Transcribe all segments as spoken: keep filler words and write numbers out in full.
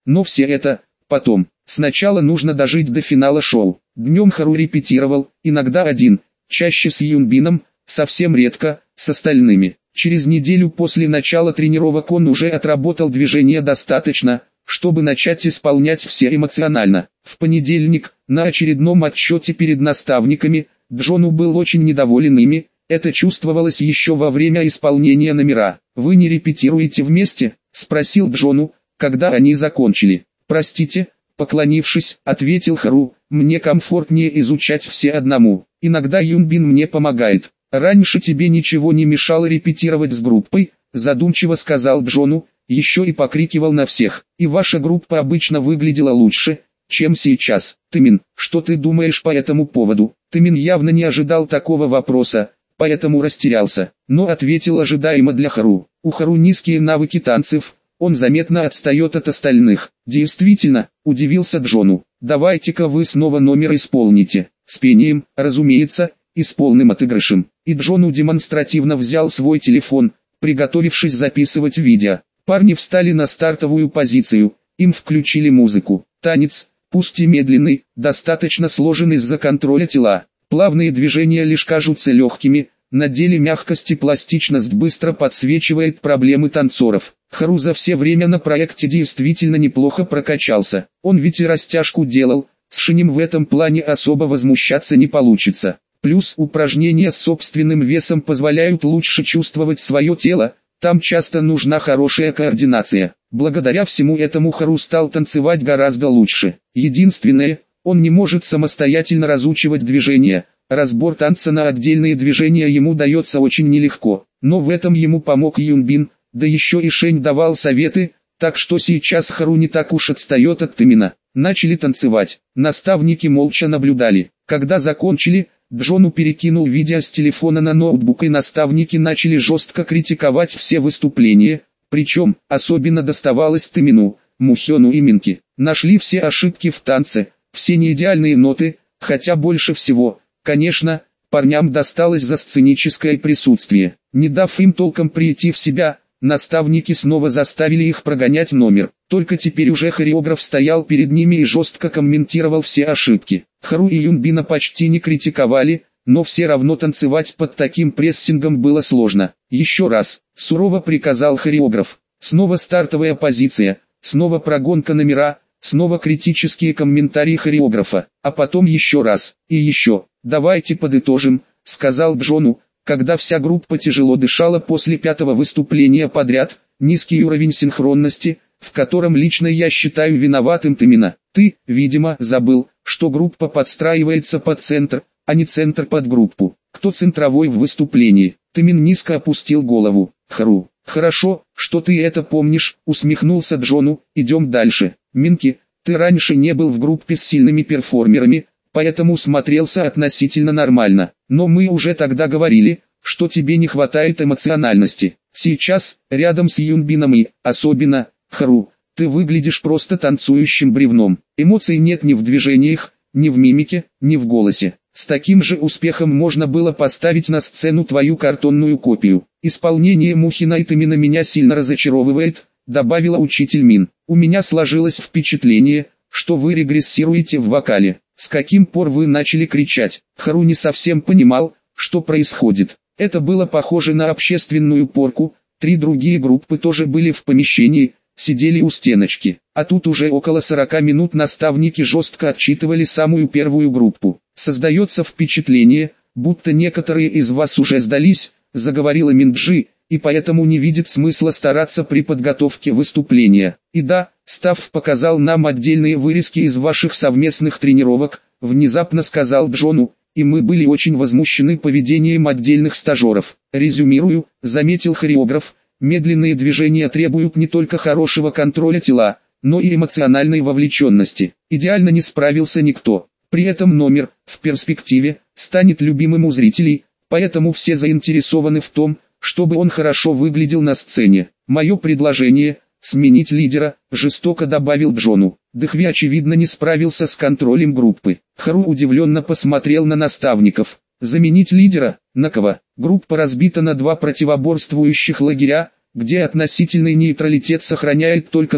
Но все это потом. Сначала нужно дожить до финала шоу. Днем Хару репетировал, иногда один, чаще с Юнбином, совсем редко, с остальными. Через неделю после начала тренировок он уже отработал движение достаточно, чтобы начать исполнять все эмоционально. В понедельник, на очередном отчете перед наставниками, Джону был очень недоволен ими, это чувствовалось еще во время исполнения номера. «Вы не репетируете вместе?» – спросил Джону, когда они закончили. «Простите», – поклонившись, ответил Хару, «мне комфортнее изучать все одному. Иногда Юнбин мне помогает. Раньше тебе ничего не мешало репетировать с группой», – задумчиво сказал Джону, еще и покрикивал на всех. «И ваша группа обычно выглядела лучше, чем сейчас. Тымин, что ты думаешь по этому поводу?» Тымин явно не ожидал такого вопроса, поэтому растерялся, но ответил ожидаемо для Хару. У Хару низкие навыки танцев, он заметно отстает от остальных. «Действительно», – удивился Джону, – «давайте-ка вы снова номер исполните». С пением, разумеется, и с полным отыгрышем. И Джону демонстративно взял свой телефон, приготовившись записывать видео. Парни встали на стартовую позицию, им включили музыку. Танец, пусть и медленный, достаточно сложен из-за контроля тела. Плавные движения лишь кажутся легкими, на деле мягкость и пластичность быстро подсвечивает проблемы танцоров. Хару за все время на проекте действительно неплохо прокачался. Он ведь и растяжку делал, с Шинем в этом плане особо возмущаться не получится. Плюс упражнения с собственным весом позволяют лучше чувствовать свое тело, там часто нужна хорошая координация. Благодаря всему этому Хару стал танцевать гораздо лучше. Единственное, он не может самостоятельно разучивать движения, разбор танца на отдельные движения ему дается очень нелегко. Но в этом ему помог Юнбин, да еще и Шень давал советы, так что сейчас Хару не так уж отстает от Тымина. Начали танцевать, наставники молча наблюдали. Когда закончили, Джону перекинул видео с телефона на ноутбук и наставники начали жестко критиковать все выступления, причем особенно доставалось Тымину, Мухёну и Минки. Нашли все ошибки в танце, все неидеальные ноты, хотя больше всего, конечно, парням досталось за сценическое присутствие. Не дав им толком прийти в себя, наставники снова заставили их прогонять номер. Только теперь уже хореограф стоял перед ними и жестко комментировал все ошибки. Хару и Юнбина почти не критиковали, но все равно танцевать под таким прессингом было сложно. «Еще раз», — сурово приказал хореограф. Снова стартовая позиция, снова прогонка номера, снова критические комментарии хореографа, а потом еще раз, и еще. «Давайте подытожим», — сказал Джону, когда вся группа тяжело дышала после пятого выступления подряд. «Низкий уровень синхронности, в котором лично я считаю виноватым Тымина. Ты, видимо, забыл, что группа подстраивается под центр, а не центр под группу. Кто центровой в выступлении?» Тымин низко опустил голову. «Хару, хорошо, что ты это помнишь», — усмехнулся Джону. «Идем дальше. Минки, ты раньше не был в группе с сильными перформерами, поэтому смотрелся относительно нормально. Но мы уже тогда говорили, что тебе не хватает эмоциональности. Сейчас, рядом с Юнбином и, особенно, Хару, ты выглядишь просто танцующим бревном. Эмоций нет ни в движениях, ни в мимике, ни в голосе. С таким же успехом можно было поставить на сцену твою картонную копию. Исполнение Мухина и Тымина меня сильно разочаровывает», — добавила учитель Мин. «У меня сложилось впечатление, что вы регрессируете в вокале. С каким пор вы начали кричать?» Хару не совсем понимал, что происходит. Это было похоже на общественную порку. Три другие группы тоже были в помещении, сидели у стеночки. А тут уже около сорока минут наставники жестко отчитывали самую первую группу. «Создается впечатление, будто некоторые из вас уже сдались», — заговорила Минджи, «и поэтому не видит смысла стараться при подготовке выступления. И да, Став показал нам отдельные вырезки из ваших совместных тренировок», — внезапно сказал Джону, «и мы были очень возмущены поведением отдельных стажеров. Резюмирую», — заметил хореограф, «медленные движения требуют не только хорошего контроля тела, но и эмоциональной вовлеченности. Идеально не справился никто. При этом номер, в перспективе, станет любимым у зрителей, поэтому все заинтересованы в том, чтобы он хорошо выглядел на сцене. Мое предложение – сменить лидера», – жестоко добавил Джону. Дэхви очевидно не справился с контролем группы. Хару удивленно посмотрел на наставников. «Заменить лидера? На кого?» Группа разбита на два противоборствующих лагеря, где относительный нейтралитет сохраняет только Тан,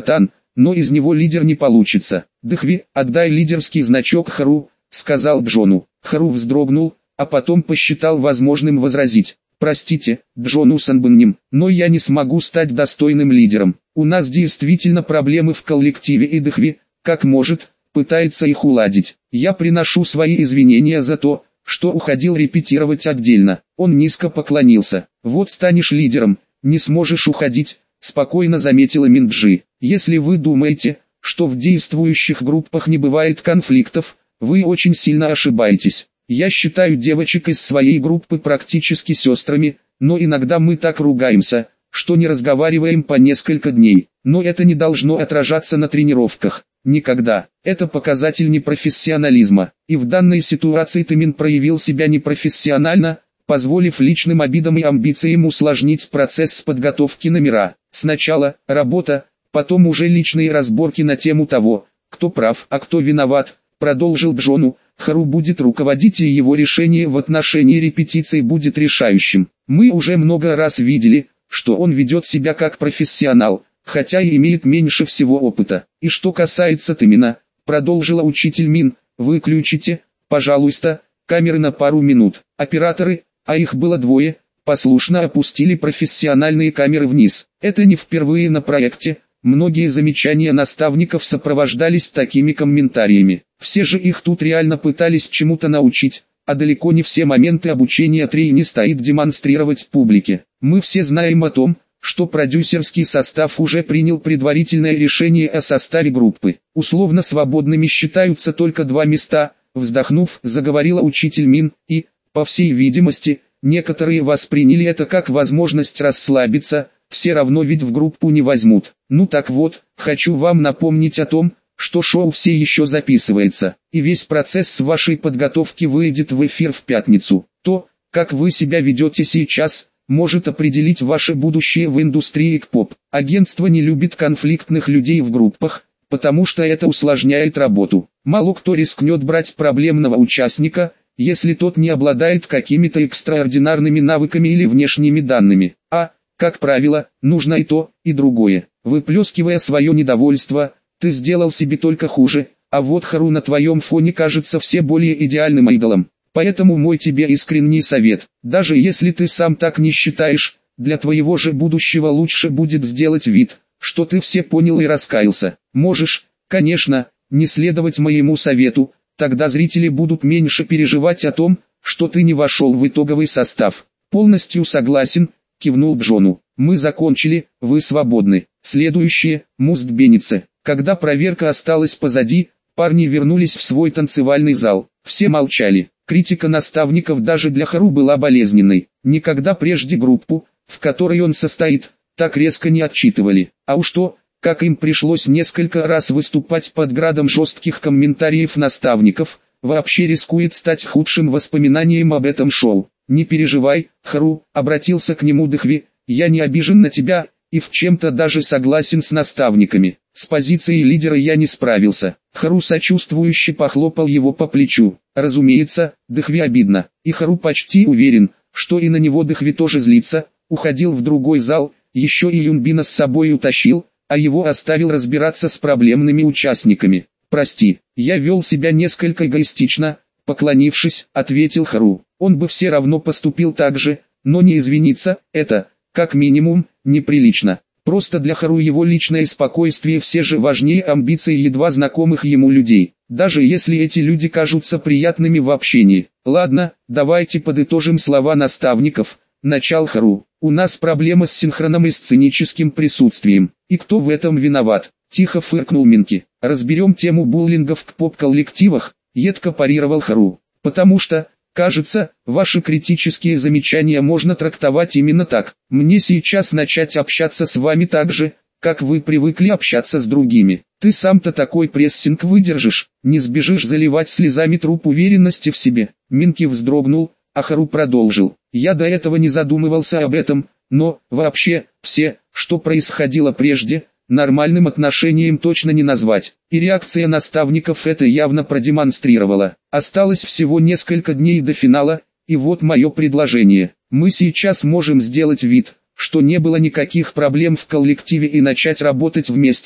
но из него лидер не получится. Дхви, отдай лидерский значок Хару, сказал Джону. Хару вздрогнул, а потом посчитал возможным возразить. Простите, Джон Усанбанним, но я не смогу стать достойным лидером. У нас действительно проблемы в коллективе, и Дхви, как может, пытается их уладить. Я приношу свои извинения за то, что уходил репетировать отдельно. Он низко поклонился. Вот станешь лидером, не сможешь уходить, спокойно заметила Минджи. Если вы думаете, что в действующих группах не бывает конфликтов, вы очень сильно ошибаетесь. Я считаю девочек из своей группы практически сестрами, но иногда мы так ругаемся, что не разговариваем по несколько дней. Но это не должно отражаться на тренировках. Никогда. Это показатель непрофессионализма. И в данной ситуации Тимин проявил себя непрофессионально, позволив личным обидам и амбициям усложнить процесс подготовки номера. Сначала работа, потом уже личные разборки на тему того, кто прав, а кто виноват, продолжил Джону. Хару будет руководить, и его решение в отношении репетиций будет решающим. Мы уже много раз видели, что он ведет себя как профессионал, хотя и имеет меньше всего опыта. И что касается Тимина, продолжила учитель Мин, выключите, пожалуйста, камеры на пару минут. Операторы, а их было двое, послушно опустили профессиональные камеры вниз. Это не впервые на проекте. Многие замечания наставников сопровождались такими комментариями. Все же их тут реально пытались чему-то научить, а далеко не все моменты обучения тренер стоит демонстрировать публике. Мы все знаем о том, что продюсерский состав уже принял предварительное решение о составе группы. Условно свободными считаются только два места, вздохнув, заговорила учитель Мин, и, по всей видимости, некоторые восприняли это как возможность расслабиться, все равно ведь в группу не возьмут. Ну так вот, хочу вам напомнить о том, что шоу все еще записывается, и весь процесс вашей подготовки выйдет в эфир в пятницу. То, как вы себя ведете сейчас, может определить ваше будущее в индустрии к-поп. Агентство не любит конфликтных людей в группах, потому что это усложняет работу. Мало кто рискнет брать проблемного участника, если тот не обладает какими-то экстраординарными навыками или внешними данными. А, как правило, нужно и то, и другое. Выплескивая свое недовольство, ты сделал себе только хуже, а вот Хару на твоем фоне кажется все более идеальным идолом. Поэтому мой тебе искренний совет, даже если ты сам так не считаешь, для твоего же будущего лучше будет сделать вид, что ты все понял и раскаялся. Можешь, конечно, не следовать моему совету, тогда зрители будут меньше переживать о том, что ты не вошел в итоговый состав. Полностью согласен, кивнул Джону. Мы закончили, вы свободны. Следующее, Мустбенице. Когда проверка осталась позади, парни вернулись в свой танцевальный зал. Все молчали. Критика наставников даже для Хару была болезненной. Никогда прежде группу, в которой он состоит, так резко не отчитывали. А уж то, как им пришлось несколько раз выступать под градом жестких комментариев наставников, вообще рискует стать худшим воспоминанием об этом шоу. «Не переживай, Хару», — обратился к нему Дхви, — «я не обижен на тебя, и в чем-то даже согласен с наставниками. С позицией лидера я не справился». Хару сочувствующе похлопал его по плечу. Разумеется, Дхви обидно, и Хару почти уверен, что и на него Дхви тоже злится. Уходил в другой зал, еще и Юнбина с собой утащил, а его оставил разбираться с проблемными участниками. «Прости, я вел себя несколько эгоистично», — поклонившись, ответил Хару. Он бы все равно поступил так же, но не извиниться, это, как минимум, неприлично. Просто для Хару его личное спокойствие все же важнее амбиций едва знакомых ему людей, даже если эти люди кажутся приятными в общении. Ладно, давайте подытожим слова наставников, начал Хару. У нас проблема с синхроном и сценическим присутствием. И кто в этом виноват? Тихо фыркнул Минки. Разберем тему буллингов к поп-коллективах, едко парировал Хару. Потому что, кажется, ваши критические замечания можно трактовать именно так. Мне сейчас начать общаться с вами так же, как вы привыкли общаться с другими. Ты сам-то такой прессинг выдержишь, не сбежишь заливать слезами труп уверенности в себе. Минки вздрогнул, а Хару продолжил. Я до этого не задумывался об этом, но, вообще, все, что происходило прежде, нормальным отношением точно не назвать. И реакция наставников это явно продемонстрировала. Осталось всего несколько дней до финала, и вот мое предложение. Мы сейчас можем сделать вид, что не было никаких проблем в коллективе и начать работать вместе,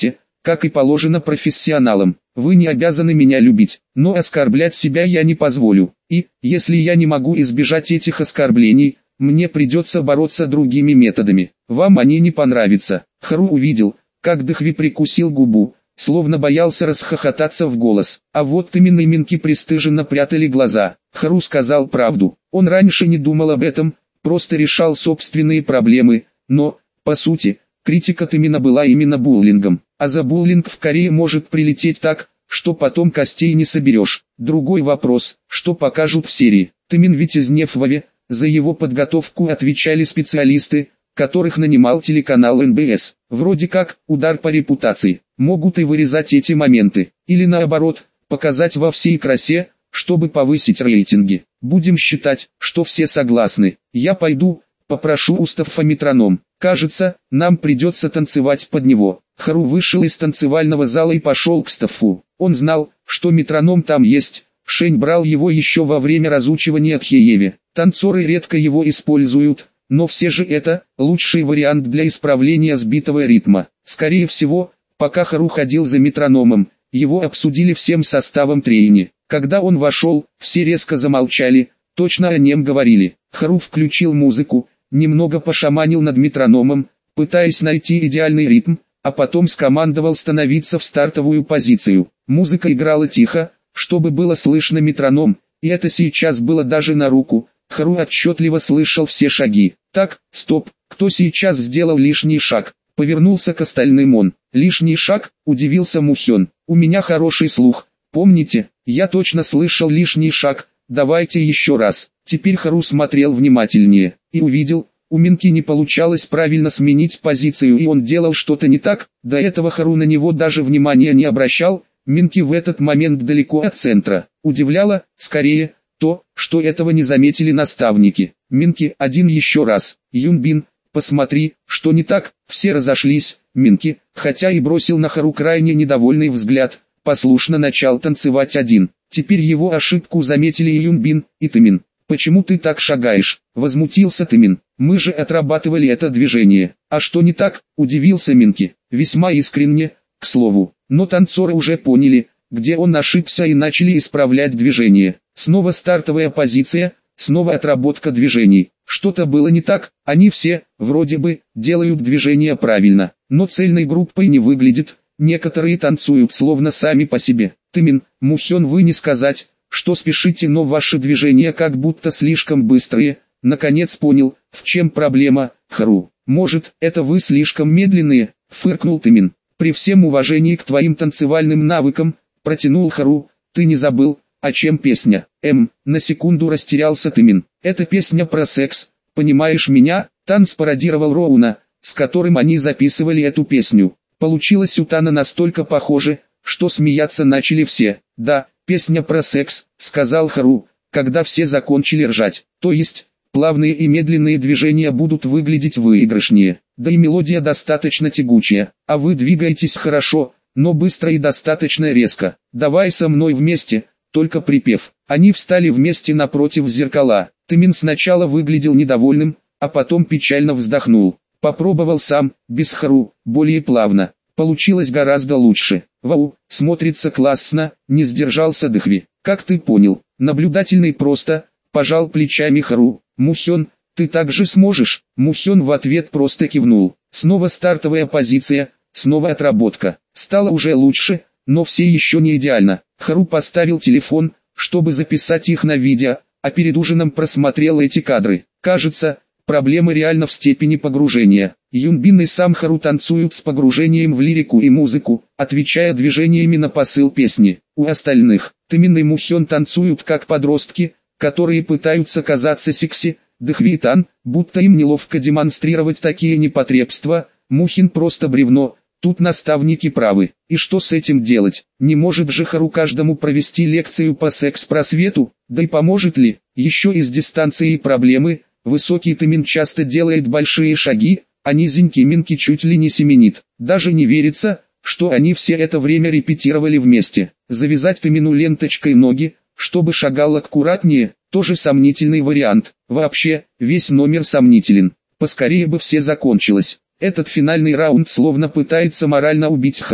как и положено профессионалам. Вы не обязаны меня любить, но оскорблять себя я не позволю. И, если я не могу избежать этих оскорблений, мне придется бороться другими методами. Вам они не понравятся. Хару увидел, как Дхви прикусил губу, словно боялся расхохотаться в голос. А вот Тымин и Минки пристыженно прятали глаза. Хару сказал правду. Он раньше не думал об этом, просто решал собственные проблемы, но, по сути, критика Тымина была именно буллингом. А за буллинг в Корее может прилететь так, что потом костей не соберешь. Другой вопрос, что покажут в серии. Тымин ведь из Нефвове, за его подготовку отвечали специалисты, которых нанимал телеканал эн бэ эс. Вроде как, удар по репутации. Могут и вырезать эти моменты. Или наоборот, показать во всей красе, чтобы повысить рейтинги. Будем считать, что все согласны. Я пойду, попрошу у Стаффа метроном. Кажется, нам придется танцевать под него. Хару вышел из танцевального зала и пошел к Стаффу. Он знал, что метроном там есть. Шень брал его еще во время разучивания Кхееве. Танцоры редко его используют, но все же это лучший вариант для исправления сбитого ритма. Скорее всего, пока Хару ходил за метрономом, его обсудили всем составом трейни. Когда он вошел, все резко замолчали, точно о нем говорили. Хару включил музыку, немного пошаманил над метрономом, пытаясь найти идеальный ритм, а потом скомандовал становиться в стартовую позицию. Музыка играла тихо, чтобы было слышно метроном, и это сейчас было даже на руку. Хару отчетливо слышал все шаги. Так, стоп, кто сейчас сделал лишний шаг? Повернулся к остальным он. Лишний шаг, удивился Мухён. У меня хороший слух. Помните, я точно слышал лишний шаг. Давайте еще раз. Теперь Хару смотрел внимательнее и увидел, у Минки не получалось правильно сменить позицию и он делал что-то не так. До этого Хару на него даже внимания не обращал. Минки в этот момент далеко от центра. Удивляло, скорее, то, что этого не заметили наставники. Минки, один еще раз. Юнбин, посмотри, что не так. Все разошлись. Минки, хотя и бросил на Хару крайне недовольный взгляд, послушно начал танцевать один. Теперь его ошибку заметили и Юнбин, и Тымин. «Почему ты так шагаешь?» – возмутился Тымин. «Мы же отрабатывали это движение». «А что не так?» – удивился Минки. Весьма искренне, к слову. Но танцоры уже поняли, где он ошибся и начали исправлять движение. Снова стартовая позиция, снова отработка движений. Что-то было не так, они все, вроде бы, делают движения правильно, но цельной группой не выглядит. Некоторые танцуют словно сами по себе. Тымин, Мухён, вы не сказать, что спешите, но ваши движения как будто слишком быстрые. Наконец понял, в чем проблема. Хару, может, это вы слишком медленные, фыркнул Тымин. При всем уважении к твоим танцевальным навыкам, протянул Хару, ты не забыл, о чем песня? Эм, на секунду растерялся Тымин. Это песня про секс, понимаешь меня? Тан спародировал Роуна, с которым они записывали эту песню. Получилось у Тана настолько похоже, что смеяться начали все. Да, песня про секс, сказал Хару, когда все закончили ржать. То есть, плавные и медленные движения будут выглядеть выигрышнее. Да и мелодия достаточно тягучая, а вы двигаетесь хорошо, но быстро и достаточно резко. Давай со мной вместе, только припев. Они встали вместе напротив зеркала. Тымин сначала выглядел недовольным, а потом печально вздохнул. Попробовал сам, без Хару, более плавно. Получилось гораздо лучше. Вау, смотрится классно, не сдержался Дхви. Как ты понял? Наблюдательный просто, пожал плечами Хару. Мухён, ты также сможешь? Мухён в ответ просто кивнул. Снова стартовая позиция, снова отработка. Стало уже лучше, но все еще не идеально. Хару поставил телефон, чтобы записать их на видео, а перед ужином просмотрел эти кадры. Кажется, проблема реально в степени погружения. Юнбин и сам Хару танцуют с погружением в лирику и музыку, отвечая движениями на посыл песни. У остальных, Тымин и Мухён танцуют как подростки, которые пытаются казаться секси. Дхви и Тан, будто им неловко демонстрировать такие непотребства. Мухин просто бревно. Тут наставники правы. И что с этим делать? Не может же Хару каждому провести лекцию по секс-просвету? Да и поможет ли? Еще и с дистанцией проблемы. Высокий Тымин часто делает большие шаги, а низенький Минки чуть ли не семенит. Даже не верится, что они все это время репетировали вместе. Завязать Тымину ленточкой ноги, чтобы шагал аккуратнее, тоже сомнительный вариант. Вообще, весь номер сомнителен. Поскорее бы все закончилось. Этот финальный раунд словно пытается морально убить Хару.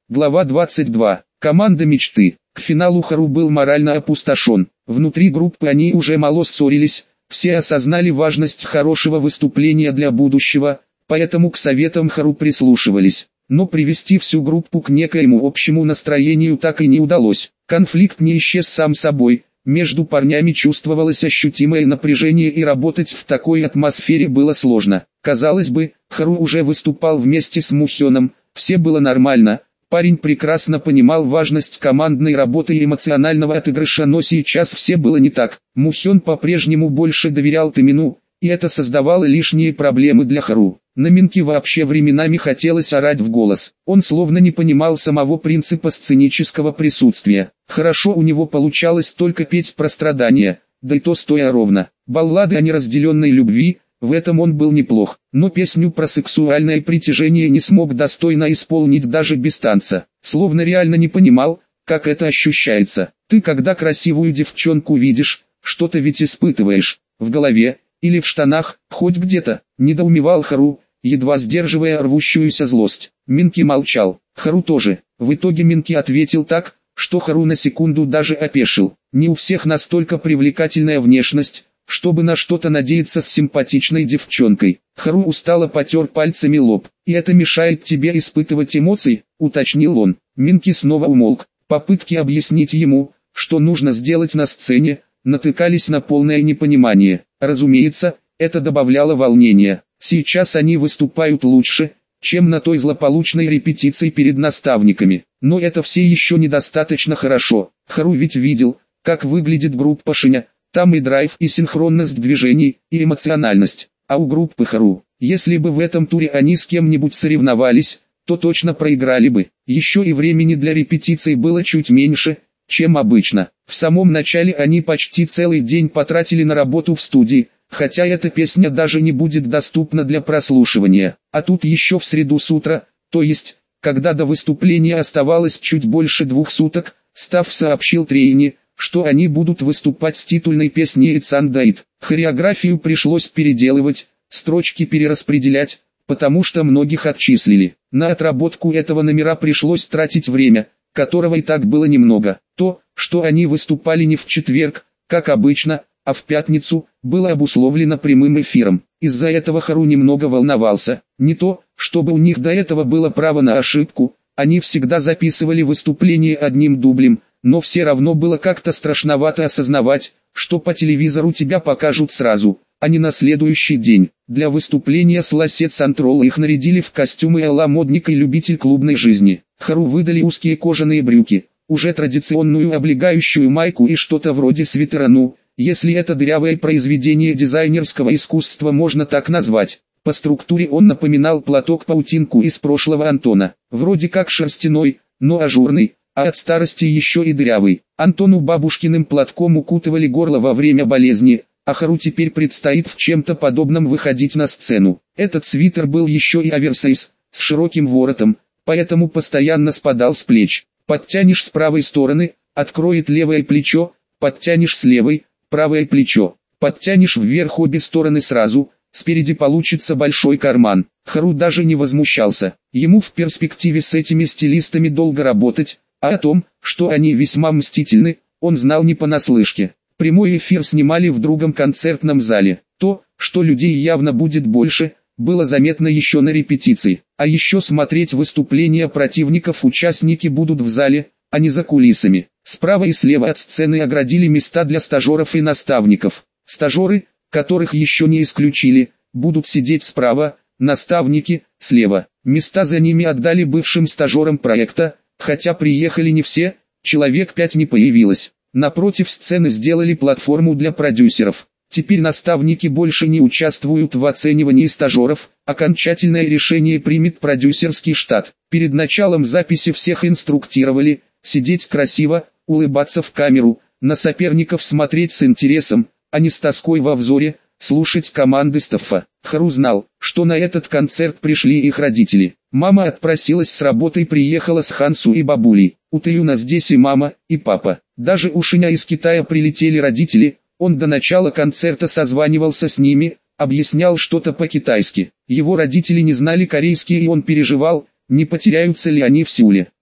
Глава двадцать два. Команда мечты. К финалу Хару был морально опустошен. Внутри группы они уже мало ссорились, все осознали важность хорошего выступления для будущего, поэтому к советам Хару прислушивались. Но привести всю группу к некоему общему настроению так и не удалось. Конфликт не исчез сам собой, между парнями чувствовалось ощутимое напряжение и работать в такой атмосфере было сложно. Казалось бы, Хару уже выступал вместе с Мухёном, все было нормально. Парень прекрасно понимал важность командной работы и эмоционального отыгрыша, но сейчас все было не так. Мухён по-прежнему больше доверял Тэмину, и это создавало лишние проблемы для Хару. На Минке вообще временами хотелось орать в голос. Он словно не понимал самого принципа сценического присутствия. Хорошо у него получалось только петь про страдания, да и то стоя ровно. Баллады о неразделенной любви, в этом он был неплох, но песню про сексуальное притяжение не смог достойно исполнить даже без танца. Словно реально не понимал, как это ощущается. Ты когда красивую девчонку видишь, что-то ведь испытываешь, в голове, или в штанах, хоть где-то, недоумевал Хару, едва сдерживая рвущуюся злость. Минки молчал, Хару тоже. В итоге Минки ответил так, что Хару на секунду даже опешил. Не у всех настолько привлекательная внешность, чтобы на что-то надеяться с симпатичной девчонкой. Хару устало потер пальцами лоб. «И это мешает тебе испытывать эмоции?» — уточнил он. Минки снова умолк. Попытки объяснить ему, что нужно сделать на сцене, натыкались на полное непонимание. Разумеется, это добавляло волнения. Сейчас они выступают лучше, чем на той злополучной репетиции перед наставниками. Но это все еще недостаточно хорошо. Хару ведь видел, как выглядит группа Шиня. Там и драйв, и синхронность движений, и эмоциональность. А у группы Хару, если бы в этом туре они с кем-нибудь соревновались, то точно проиграли бы. Еще и времени для репетиций было чуть меньше, чем обычно. В самом начале они почти целый день потратили на работу в студии, хотя эта песня даже не будет доступна для прослушивания. А тут еще в среду с утра, то есть, когда до выступления оставалось чуть больше двух суток, Став сообщил Трейни, что они будут выступать с титульной песней «It's Undead». Хореографию пришлось переделывать, строчки перераспределять, потому что многих отчислили. На отработку этого номера пришлось тратить время, которого и так было немного. То, что они выступали не в четверг, как обычно, а в пятницу, было обусловлено прямым эфиром. Из-за этого Хару немного волновался. Не то, чтобы у них до этого было право на ошибку, они всегда записывали выступление одним дублем, но все равно было как-то страшновато осознавать, что по телевизору тебя покажут сразу, а не на следующий день. Для выступления с Лассет Сантрол их нарядили в костюмы а-ла модник и любитель клубной жизни. Хару выдали узкие кожаные брюки, уже традиционную облегающую майку и что-то вроде свитера, ну, если это дырявое произведение дизайнерского искусства можно так назвать. По структуре он напоминал платок-паутинку из прошлого Антона, вроде как шерстяной, но ажурный, а от старости еще и дырявый. Антону бабушкиным платком укутывали горло во время болезни, а Хару теперь предстоит в чем-то подобном выходить на сцену. Этот свитер был еще и оверсайз, с широким воротом, поэтому постоянно спадал с плеч. Подтянешь с правой стороны, откроет левое плечо, подтянешь с левой, правое плечо, подтянешь вверх обе стороны сразу, спереди получится большой карман. Хару даже не возмущался, ему в перспективе с этими стилистами долго работать, а о том, что они весьма мстительны, он знал не понаслышке. Прямой эфир снимали в другом концертном зале. То, что людей явно будет больше, было заметно еще на репетиции. А еще смотреть выступления противников участники будут в зале, а не за кулисами. Справа и слева от сцены оградили места для стажеров и наставников. Стажеры, которых еще не исключили, будут сидеть справа, наставники – слева. Места за ними отдали бывшим стажерам проекта, хотя приехали не все, человек пять не появилось. Напротив сцены сделали платформу для продюсеров. Теперь наставники больше не участвуют в оценивании стажеров, окончательное решение примет продюсерский штат. Перед началом записи всех инструктировали, сидеть красиво, улыбаться в камеру, на соперников смотреть с интересом, а не с тоской во взоре, слушать команды стаффа. Хару знал, что на этот концерт пришли их родители. Мама отпросилась с работы и приехала с Хансу и бабулей. У Тэюна здесь и мама, и папа. Даже у Шиня из Китая прилетели родители. Он до начала концерта созванивался с ними, объяснял что-то по-китайски. Его родители не знали корейский, и он переживал, не потеряются ли они в Сеуле.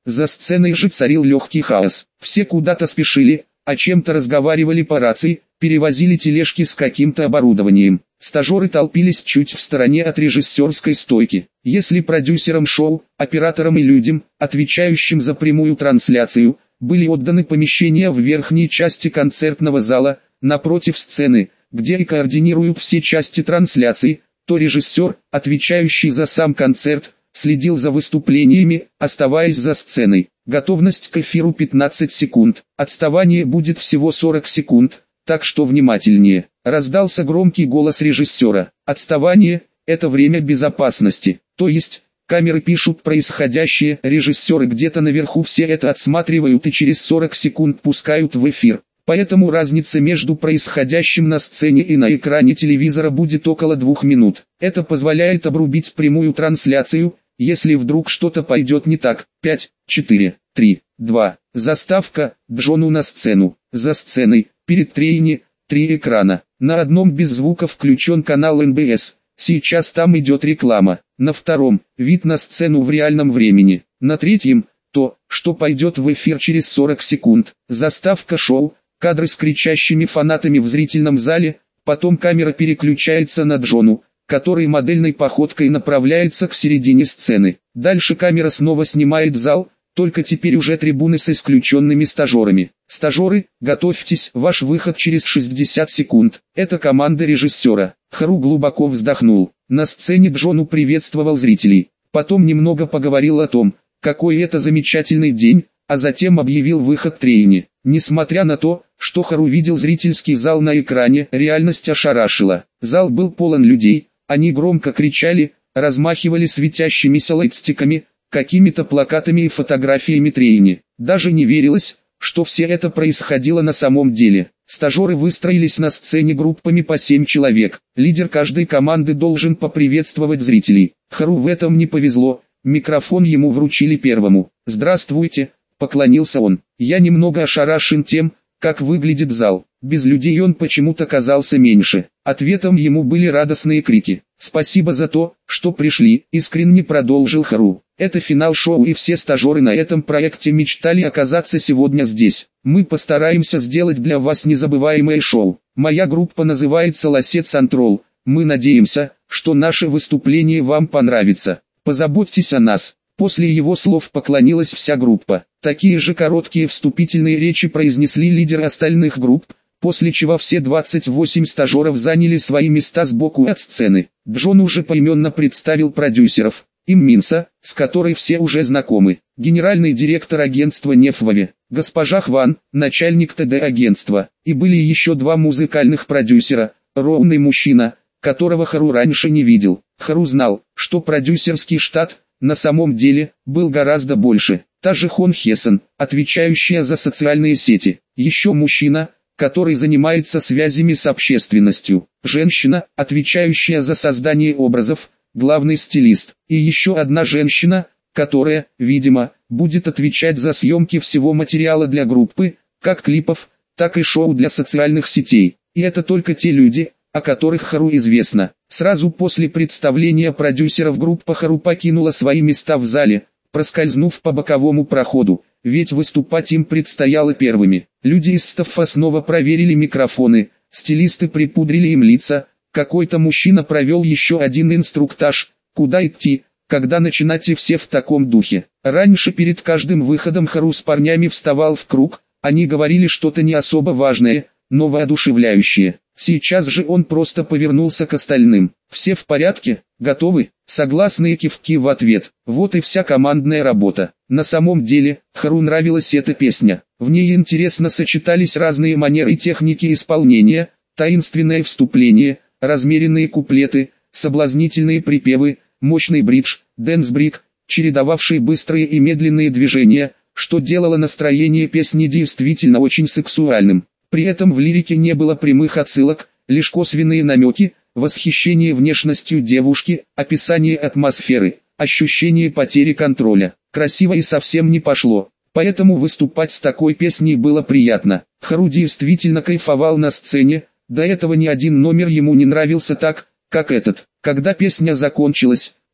За сценой же царил легкий хаос. Все куда-то спешили, о чем-то разговаривали по рации, перевозили тележки с каким-то оборудованием. Стажеры толпились чуть в стороне от режиссерской стойки. Если продюсерам шоу, операторам и людям, отвечающим за прямую трансляцию, были отданы помещения в верхней части концертного зала, напротив сцены, где и координируют все части трансляции, то режиссер, отвечающий за сам концерт, следил за выступлениями, оставаясь за сценой. Готовность к эфиру пятнадцать секунд, отставание будет всего сорок секунд, так что внимательнее. Раздался громкий голос режиссера. Отставание – это время безопасности, то есть, камеры пишут происходящее, режиссеры где-то наверху все это отсматривают и через сорок секунд пускают в эфир. Поэтому разница между происходящим на сцене и на экране телевизора будет около двух минут. Это позволяет обрубить прямую трансляцию, если вдруг что-то пойдет не так. пять, четыре, три, два. Заставка, Джону на сцену. За сценой, перед Трейни, три экрана. На одном без звука включен канал эн бэ эс. Сейчас там идет реклама. На втором, вид на сцену в реальном времени. На третьем, то, что пойдет в эфир через сорок секунд. Заставка шоу. Кадры с кричащими фанатами в зрительном зале, потом камера переключается на Джону, который модельной походкой направляется к середине сцены. Дальше камера снова снимает зал, только теперь уже трибуны с исключенными стажерами. Стажеры, готовьтесь, ваш выход через шестьдесят секунд. Это команда режиссера. Хару глубоко вздохнул. На сцене Джону приветствовал зрителей. Потом немного поговорил о том, какой это замечательный день, а затем объявил выход Трейни. Несмотря на то, что Хару видел зрительский зал на экране, реальность ошарашила. Зал был полон людей, они громко кричали, размахивали светящимися лайтстиками, какими-то плакатами и фотографиями Трейни. Даже не верилось, что все это происходило на самом деле. Стажеры выстроились на сцене группами по семь человек. Лидер каждой команды должен поприветствовать зрителей. Хару в этом не повезло, микрофон ему вручили первому. «Здравствуйте», — поклонился он. «Я немного ошарашен тем, как выглядит зал. Без людей он почему-то казался меньше». Ответом ему были радостные крики. «Спасибо за то, что пришли», — искренне продолжил Хару. «Это финал шоу, и все стажеры на этом проекте мечтали оказаться сегодня здесь. Мы постараемся сделать для вас незабываемое шоу. Моя группа называется Лассет Сантрол. Мы надеемся, что наше выступление вам понравится. Позаботьтесь о нас». После его слов поклонилась вся группа. Такие же короткие вступительные речи произнесли лидеры остальных групп, после чего все двадцать восемь стажеров заняли свои места сбоку от сцены. Джон уже поименно представил продюсеров. Им Минса, с которой все уже знакомы, генеральный директор агентства Нефвави, госпожа Хван, начальник тэ дэ агентства, и были еще два музыкальных продюсера, ровный мужчина, которого Хару раньше не видел. Хару знал, что продюсерский штат, на самом деле, был гораздо больше. Та же Хон Хесон, отвечающая за социальные сети. Еще мужчина, который занимается связями с общественностью. Женщина, отвечающая за создание образов, главный стилист. И еще одна женщина, которая, видимо, будет отвечать за съемки всего материала для группы, как клипов, так и шоу для социальных сетей. И это только те люди, о которых Хару известно. Сразу после представления продюсеров группа Хару покинула свои места в зале, проскользнув по боковому проходу, ведь выступать им предстояло первыми. Люди из стаффа снова проверили микрофоны, стилисты припудрили им лица, какой-то мужчина провел еще один инструктаж, куда идти, когда начинать, и все в таком духе. Раньше перед каждым выходом Хару с парнями вставал в круг, они говорили что-то не особо важное, но воодушевляющее. Сейчас же он просто повернулся к остальным. «Все в порядке? Готовы?» Согласные кивки в ответ. Вот и вся командная работа. На самом деле, Хару нравилась эта песня. В ней интересно сочетались разные манеры и техники исполнения, таинственное вступление, размеренные куплеты, соблазнительные припевы, мощный бридж, дэнс-брик, чередовавший быстрые и медленные движения, что делало настроение песни действительно очень сексуальным. При этом в лирике не было прямых отсылок, лишь косвенные намеки, восхищение внешностью девушки, описание атмосферы, ощущение потери контроля. Красиво и совсем не пошло, поэтому выступать с такой песней было приятно. Хару действительно кайфовал на сцене, до этого ни один номер ему не нравился так, как этот. Когда песня закончилась,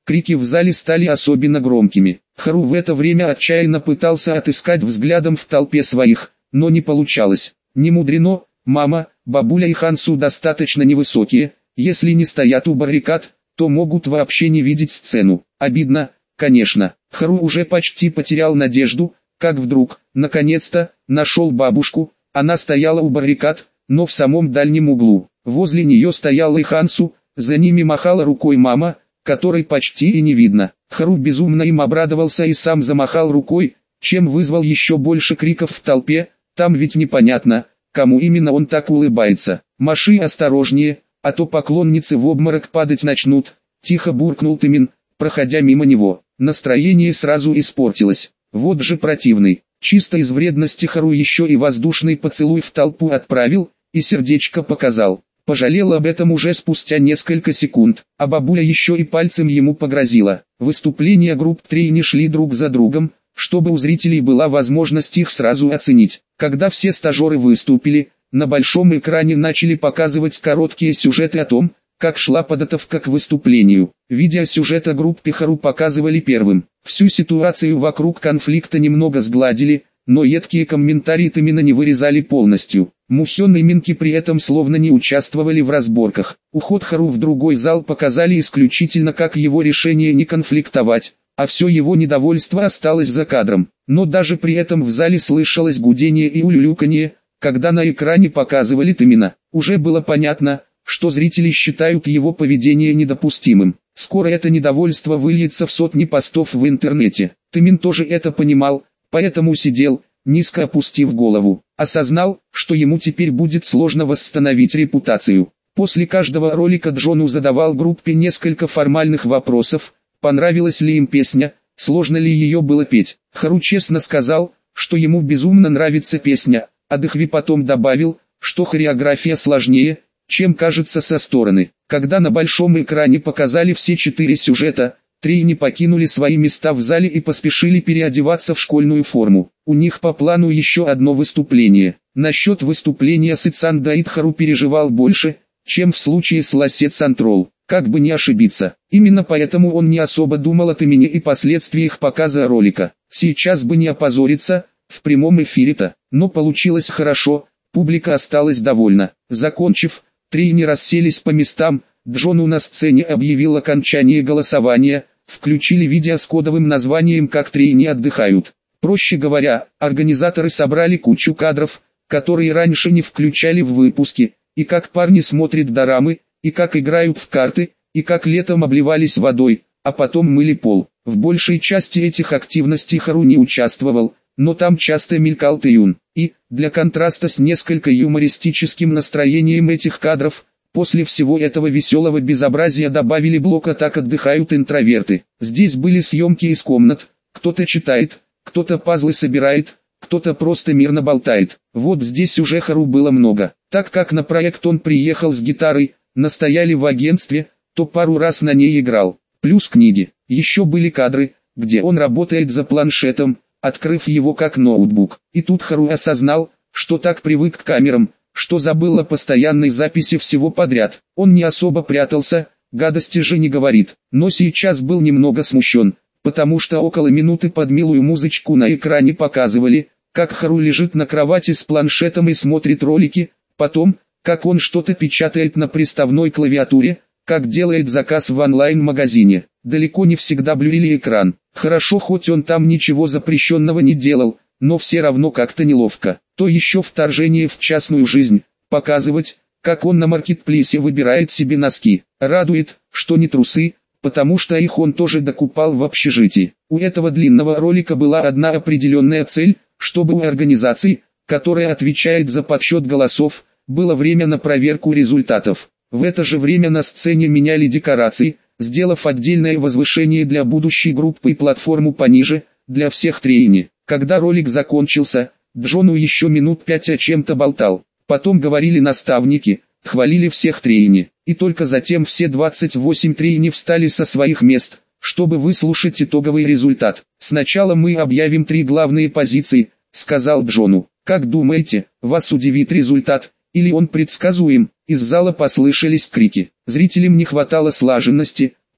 Крики в зале стали особенно громкими. Хару в это время отчаянно пытался отыскать взглядом в толпе своих, но не получалось. Не мудрено, мама, бабуля и Хансу достаточно невысокие, если не стоят у баррикад, то могут вообще не видеть сцену. Обидно, конечно. Хару уже почти потерял надежду, как вдруг, наконец-то, нашел бабушку. Она стояла у баррикад, но в самом дальнем углу. Возле нее стоял и Хансу, за ними махала рукой мама, которой почти и не видно. Хару безумно им обрадовался и сам замахал рукой, чем вызвал еще больше криков в толпе. Там ведь непонятно, кому именно он так улыбается. «Маши осторожнее, а то поклонницы в обморок падать начнут», — тихо буркнул Тымин, проходя мимо него. Настроение сразу испортилось. Вот же противный. Чисто из вредности Хару еще и воздушный поцелуй в толпу отправил, и сердечко показал. Пожалел об этом уже спустя несколько секунд, а бабуля еще и пальцем ему погрозила. Выступления групп три не шли друг за другом, чтобы у зрителей была возможность их сразу оценить. Когда все стажеры выступили, на большом экране начали показывать короткие сюжеты о том, как шла подготовка к выступлению. Видеосюжет о группе Хару показывали первым. Всю ситуацию вокруг конфликта немного сгладили, но едкие комментарии Тымина не вырезали полностью. Мухён и Минки при этом словно не участвовали в разборках. Уход Хару в другой зал показали исключительно как его решение не конфликтовать, а все его недовольство осталось за кадром. Но даже при этом в зале слышалось гудение и улюлюканье, когда на экране показывали Тымина. Уже было понятно, что зрители считают его поведение недопустимым. Скоро это недовольство выльется в сотни постов в интернете. Тымин тоже это понимал, поэтому сидел, низко опустив голову. Осознал, что ему теперь будет сложно восстановить репутацию. После каждого ролика Джону задавал группе несколько формальных вопросов, понравилась ли им песня, сложно ли ее было петь. Хару честно сказал, что ему безумно нравится песня, а Дэхви потом добавил, что хореография сложнее, чем кажется со стороны. Когда на большом экране показали все четыре сюжета, три не покинули свои места в зале и поспешили переодеваться в школьную форму. У них по плану еще одно выступление. Насчет выступления Сыцан Даид Хару переживал больше, чем в случае с Ласет Сантрол. Как бы не ошибиться. Именно поэтому он не особо думал о Тымине и последствиях показа ролика. Сейчас бы не опозориться, в прямом эфире-то. Но получилось хорошо, публика осталась довольна. Закончив, трейни расселись по местам, Джону на сцене объявил окончание голосования, включили видео с кодовым названием «Как трейни отдыхают». Проще говоря, организаторы собрали кучу кадров, которые раньше не включали в выпуски, и как парни смотрят дорамы, и как играют в карты, и как летом обливались водой, а потом мыли пол. В большей части этих активностей Хару не участвовал, но там часто мелькал Тэюн. И, для контраста с несколько юмористическим настроением этих кадров, после всего этого веселого безобразия добавили блок «А так отдыхают интроверты». Здесь были съемки из комнат, кто-то читает, кто-то пазлы собирает, кто-то просто мирно болтает. Вот здесь уже Хару было много. Так как на проект он приехал с гитарой, настояли в агентстве, то пару раз на ней играл. Плюс книги. Еще были кадры, где он работает за планшетом, открыв его как ноутбук. И тут Хару осознал, что так привык к камерам, что забыл о постоянной записи всего подряд. Он не особо прятался, гадости же не говорит, но сейчас был немного смущен, потому что около минуты под милую музычку на экране показывали, как Хару лежит на кровати с планшетом и смотрит ролики, потом, как он что-то печатает на приставной клавиатуре, как делает заказ в онлайн-магазине. Далеко не всегда блюрили экран. Хорошо, хоть он там ничего запрещенного не делал, но все равно как-то неловко. То еще вторжение в частную жизнь, показывать, как он на маркетплейсе выбирает себе носки. Радует, что не трусы, потому что их он тоже докупал в общежитии. У этого длинного ролика была одна определенная цель, чтобы у организации, которая отвечает за подсчет голосов, было время на проверку результатов. В это же время на сцене меняли декорации, сделав отдельное возвышение для будущей группы и платформу пониже, для всех трейни. Когда ролик закончился, Джону еще минут пять о чем-то болтал. Потом говорили наставники, хвалили всех трейни. И только затем все двадцать восемь трейни встали со своих мест, чтобы выслушать итоговый результат. «Сначала мы объявим три главные позиции», — сказал Джону. «Как думаете, вас удивит результат, или он предсказуем?» Из зала послышались крики. Зрителям не хватало слаженности,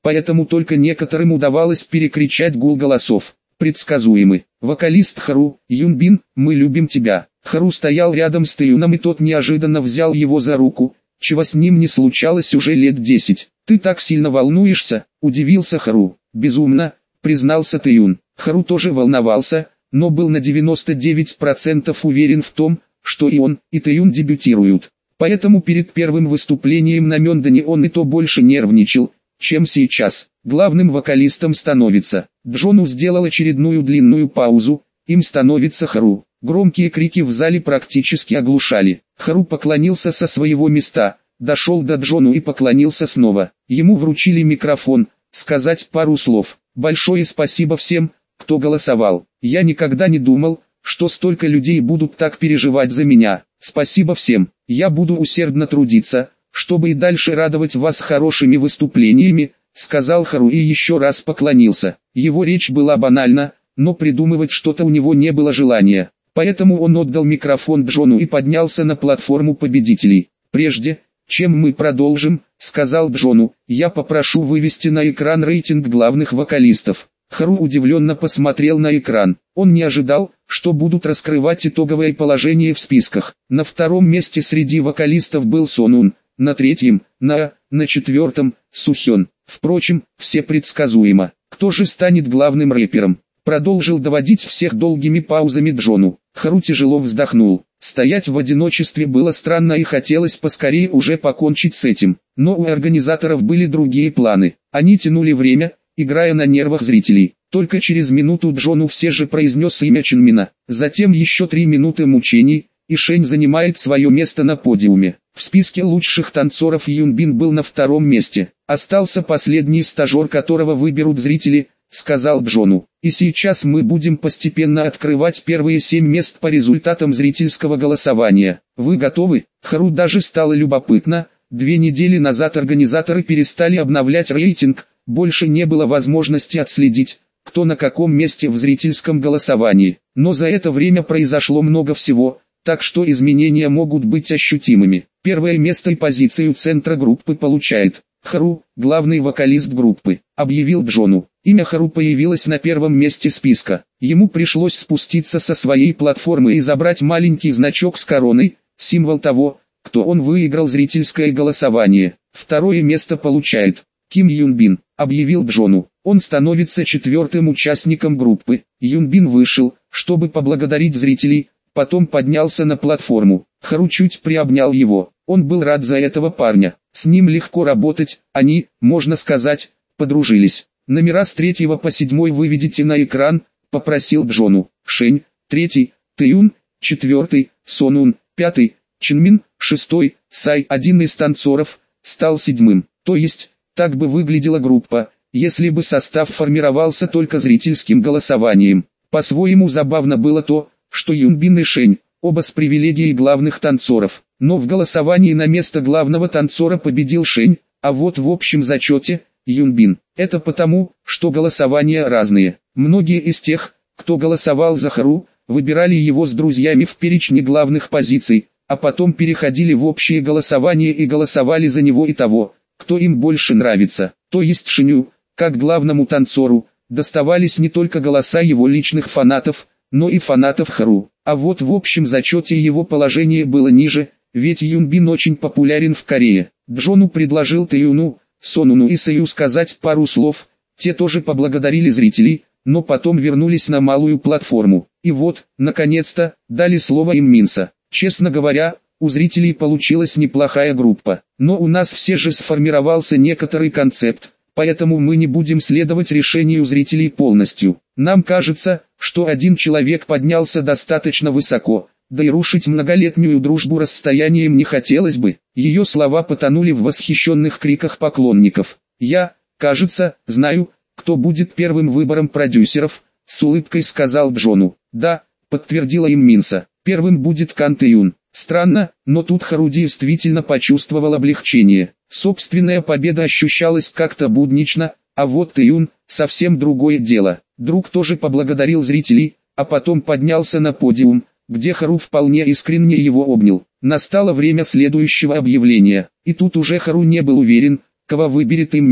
поэтому только некоторым удавалось перекричать гул голосов. Предсказуемый. Вокалист Хару: Юнбин, мы любим тебя. Хару стоял рядом с Тэюном, и тот неожиданно взял его за руку, чего с ним не случалось уже лет десять. «Ты так сильно волнуешься?» – удивился Хару. «Безумно», – признался Тэюн. Хару тоже волновался, но был на девяносто девять процентов уверен в том, что и он, и Тэюн дебютируют. Поэтому перед первым выступлением на Мёндане он и то больше нервничал, чем сейчас. Главным вокалистом становится. Джону сделал очередную длинную паузу, им становится Хару. Громкие крики в зале практически оглушали. Хару поклонился со своего места, дошел до Джону и поклонился снова. Ему вручили микрофон, сказать пару слов. «Большое спасибо всем, кто голосовал. Я никогда не думал, что столько людей будут так переживать за меня. Спасибо всем. Я буду усердно трудиться, чтобы и дальше радовать вас хорошими выступлениями», сказал Хару и еще раз поклонился. Его речь была банальна, но придумывать что-то у него не было желания. Поэтому он отдал микрофон Джону и поднялся на платформу победителей. «Прежде, чем мы продолжим», — сказал Джону, — «я попрошу вывести на экран рейтинг главных вокалистов». Хару удивленно посмотрел на экран. Он не ожидал, что будут раскрывать итоговое положение в списках. На втором месте среди вокалистов был Сонун, на третьем, на, на четвертом, Сухён. Впрочем, все предсказуемо. Кто же станет главным рэпером? Продолжил доводить всех долгими паузами Джону. Хару тяжело вздохнул. Стоять в одиночестве было странно и хотелось поскорее уже покончить с этим. Но у организаторов были другие планы. Они тянули время, играя на нервах зрителей. Только через минуту Джону все же произнес имя Чинмина. Затем еще три минуты мучений, и Шень занимает свое место на подиуме. В списке лучших танцоров Юнбин был на втором месте. Остался последний стажер, которого выберут зрители, сказал Джону. И сейчас мы будем постепенно открывать первые семь мест по результатам зрительского голосования. Вы готовы? Хару даже стало любопытно. Две недели назад организаторы перестали обновлять рейтинг, больше не было возможности отследить, кто на каком месте в зрительском голосовании. Но за это время произошло много всего, так что изменения могут быть ощутимыми. Первое место и позицию центра группы получает Хару, главный вокалист группы, объявил Джону. Имя Хару появилось на первом месте списка. Ему пришлось спуститься со своей платформы и забрать маленький значок с короной, символ того, кто он выиграл зрительское голосование. Второе место получает Ким Юнбин, объявил Джону. Он становится четвертым участником группы. Юнбин вышел, чтобы поблагодарить зрителей, потом поднялся на платформу. Хару чуть приобнял его. Он был рад за этого парня. С ним легко работать, они, можно сказать, подружились. «Номера с третьего по седьмой выведите на экран», — попросил Джону. Шень, третий, Тэюн, четвертый, Сонун, пятый, Чинмин, шестой, Сай, один из танцоров, стал седьмым. То есть, так бы выглядела группа, если бы состав формировался только зрительским голосованием. По-своему забавно было то, что Юнбин и Шень, оба с привилегией главных танцоров. Но в голосовании на место главного танцора победил Шень, а вот в общем зачете – Юнбин. Это потому, что голосования разные. Многие из тех, кто голосовал за Хару, выбирали его с друзьями в перечне главных позиций, а потом переходили в общее голосование и голосовали за него и того, кто им больше нравится. То есть Шеню, как главному танцору, доставались не только голоса его личных фанатов, но и фанатов Хару. А вот в общем зачете его положение было ниже, ведь Юнбин очень популярен в Корее. Джону предложил Тэюну, Сонуну и Саю сказать пару слов, те тоже поблагодарили зрителей, но потом вернулись на малую платформу. И вот, наконец-то, дали слово им Минса. Честно говоря, у зрителей получилась неплохая группа, но у нас все же сформировался некоторый концепт, поэтому мы не будем следовать решению зрителей полностью. Нам кажется, что один человек поднялся достаточно высоко, да и рушить многолетнюю дружбу расстоянием не хотелось бы. Ее слова потонули в восхищенных криках поклонников. «Я, кажется, знаю, кто будет первым выбором продюсеров», — с улыбкой сказал Джону. «Да», — подтвердила им Минса, — «первым будет Кан Тэюн». Странно, но тут Хару действительно почувствовал облегчение. Собственная победа ощущалась как-то буднично, а вот Тэюн — совсем другое дело. Друг тоже поблагодарил зрителей, а потом поднялся на подиум, где Хару вполне искренне его обнял. Настало время следующего объявления, и тут уже Хару не был уверен, кого выберет им Минса.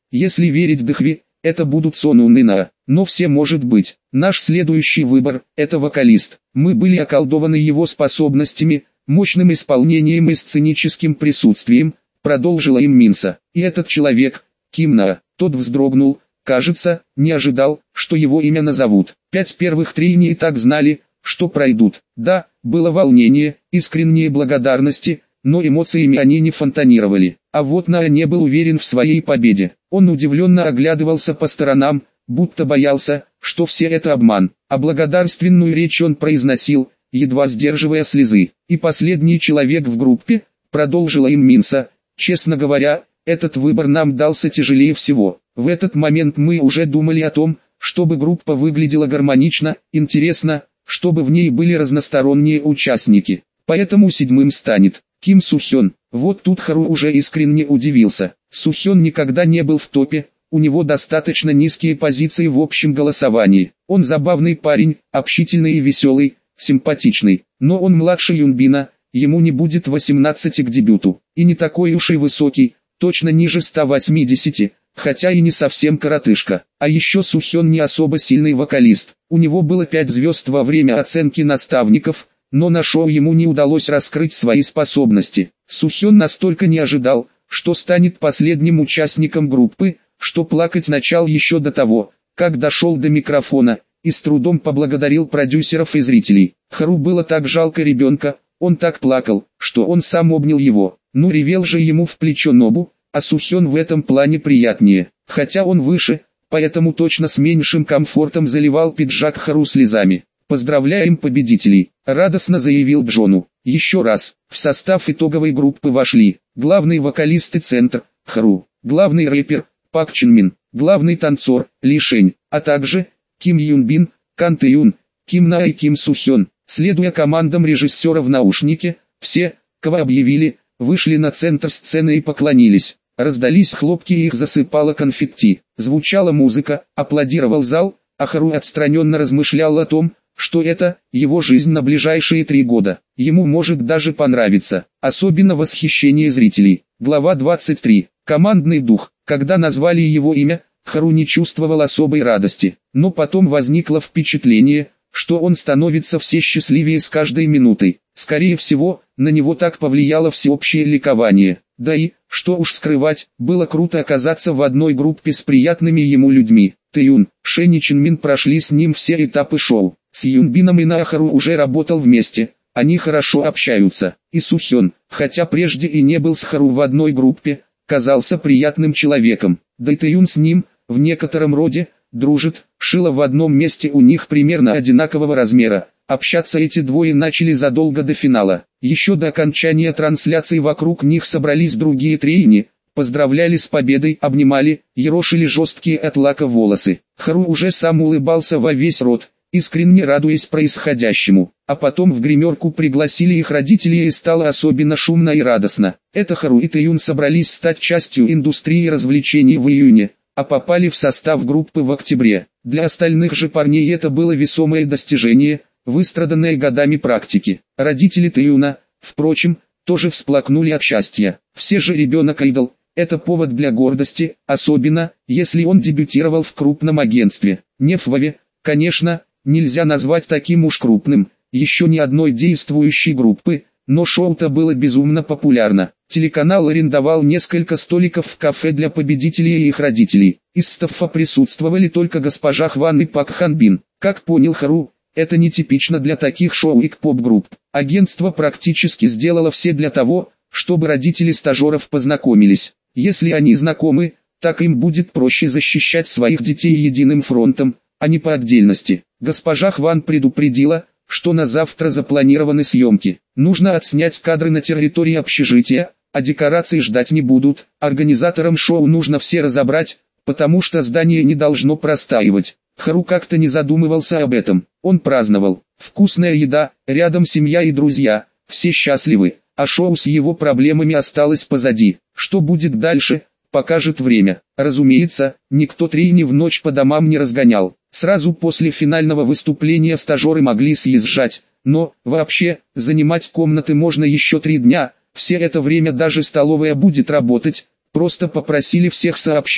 Если верить Дхви, это будут Сон Ун и На, но все может быть. Наш следующий выбор – это вокалист. Мы были околдованы его способностями, мощным исполнением и сценическим присутствием, продолжила им Минса. И этот человек, Ким На, тот вздрогнул, кажется, не ожидал, что его имя назовут. Пять первых трейни и так знали, что пройдут. Да, было волнение, искренние благодарности, но эмоциями они не фонтанировали. А вот На не был уверен в своей победе. Он удивленно оглядывался по сторонам, будто боялся, что все это обман. А благодарственную речь он произносил, едва сдерживая слезы. И последний человек в группе, продолжила им Минса, честно говоря, этот выбор нам дался тяжелее всего. В этот момент мы уже думали о том, чтобы группа выглядела гармонично, интересно, чтобы в ней были разносторонние участники. Поэтому седьмым станет Ким Сухён. Вот тут Хару уже искренне удивился. Сухён никогда не был в топе, у него достаточно низкие позиции в общем голосовании. Он забавный парень, общительный и веселый, симпатичный. Но он младше Юнбина, ему не будет восемнадцати к дебюту. И не такой уж и высокий, точно ниже ста восьмидесяти, хотя и не совсем коротышка. А еще Сухён не особо сильный вокалист. У него было пять звезд во время оценки наставников, но на шоу ему не удалось раскрыть свои способности. Сухён настолько не ожидал, что станет последним участником группы, что плакать начал еще до того, как дошел до микрофона, и с трудом поблагодарил продюсеров и зрителей. Хару было так жалко ребенка, он так плакал, что он сам обнял его. Ну ревел же ему в плечо Нобу, а Сухён в этом плане приятнее, хотя он выше, поэтому точно с меньшим комфортом заливал пиджак Хару слезами. «Поздравляем победителей», — радостно заявил Джону. Еще раз, в состав итоговой группы вошли главный вокалист и центр, Хару, главный рэпер, Пак Чин Мин, главный танцор, Ли Шень, а также Ким Юн Бин, Кан Тэ Юн, Ким На и Ким Сухён. Следуя командам режиссера в наушнике, все, кого объявили, вышли на центр сцены и поклонились. Раздались хлопки и их засыпало конфетти. Звучала музыка, аплодировал зал, а Хару отстраненно размышлял о том, что это его жизнь на ближайшие три года. Ему может даже понравиться, особенно восхищение зрителей. Глава двадцать три. Командный дух. Когда назвали его имя, Хару не чувствовал особой радости, но потом возникло впечатление, что он становится все счастливее с каждой минутой. Скорее всего, на него так повлияло всеобщее ликование. Да и, что уж скрывать, было круто оказаться в одной группе с приятными ему людьми. Тэюн, Шень и Чин Мин прошли с ним все этапы шоу. С Юнбином и На Хару уже работал вместе, они хорошо общаются. И Сухён, хотя прежде и не был с Хару в одной группе, казался приятным человеком. Да и Тэюн с ним, в некотором роде, дружит, шило в одном месте у них примерно одинакового размера. Общаться эти двое начали задолго до финала. Еще до окончания трансляции вокруг них собрались другие трейни, поздравляли с победой, обнимали, ерошили жесткие от лака волосы. Хару уже сам улыбался во весь рот, искренне радуясь происходящему. А потом в гримерку пригласили их родители и стало особенно шумно и радостно. Это Хару и Тэюн собрались стать частью индустрии развлечений в июне, а попали в состав группы в октябре. Для остальных же парней это было весомое достижение, выстраданное годами практики. Родители Тэюна, впрочем, тоже всплакнули от счастья. Все же ребенок-айдол – это повод для гордости, особенно, если он дебютировал в крупном агентстве. Не в Вове, конечно, нельзя назвать таким уж крупным, еще ни одной действующей группы, но шоу-то было безумно популярно. Телеканал арендовал несколько столиков в кафе для победителей и их родителей. Из стаффа присутствовали только госпожа Хван и Пак Хан Бин. Как понял Хару, это нетипично для таких шоу и поп-групп. Агентство практически сделало все для того, чтобы родители стажеров познакомились. Если они знакомы, так им будет проще защищать своих детей единым фронтом, а не по отдельности. Госпожа Хван предупредила, что на завтра запланированы съемки. Нужно отснять кадры на территории общежития, а декорации ждать не будут. Организаторам шоу нужно все разобрать, потому что здание не должно простаивать. Хару как-то не задумывался об этом. Он праздновал. Вкусная еда, рядом семья и друзья, все счастливы, а шоу с его проблемами осталось позади. Что будет дальше, покажет время. Разумеется, никто трейни в ночь по домам не разгонял. Сразу после финального выступления стажеры могли съезжать, но, вообще, занимать комнаты можно еще три дня, все это время даже столовая будет работать, просто попросили всех сообщить,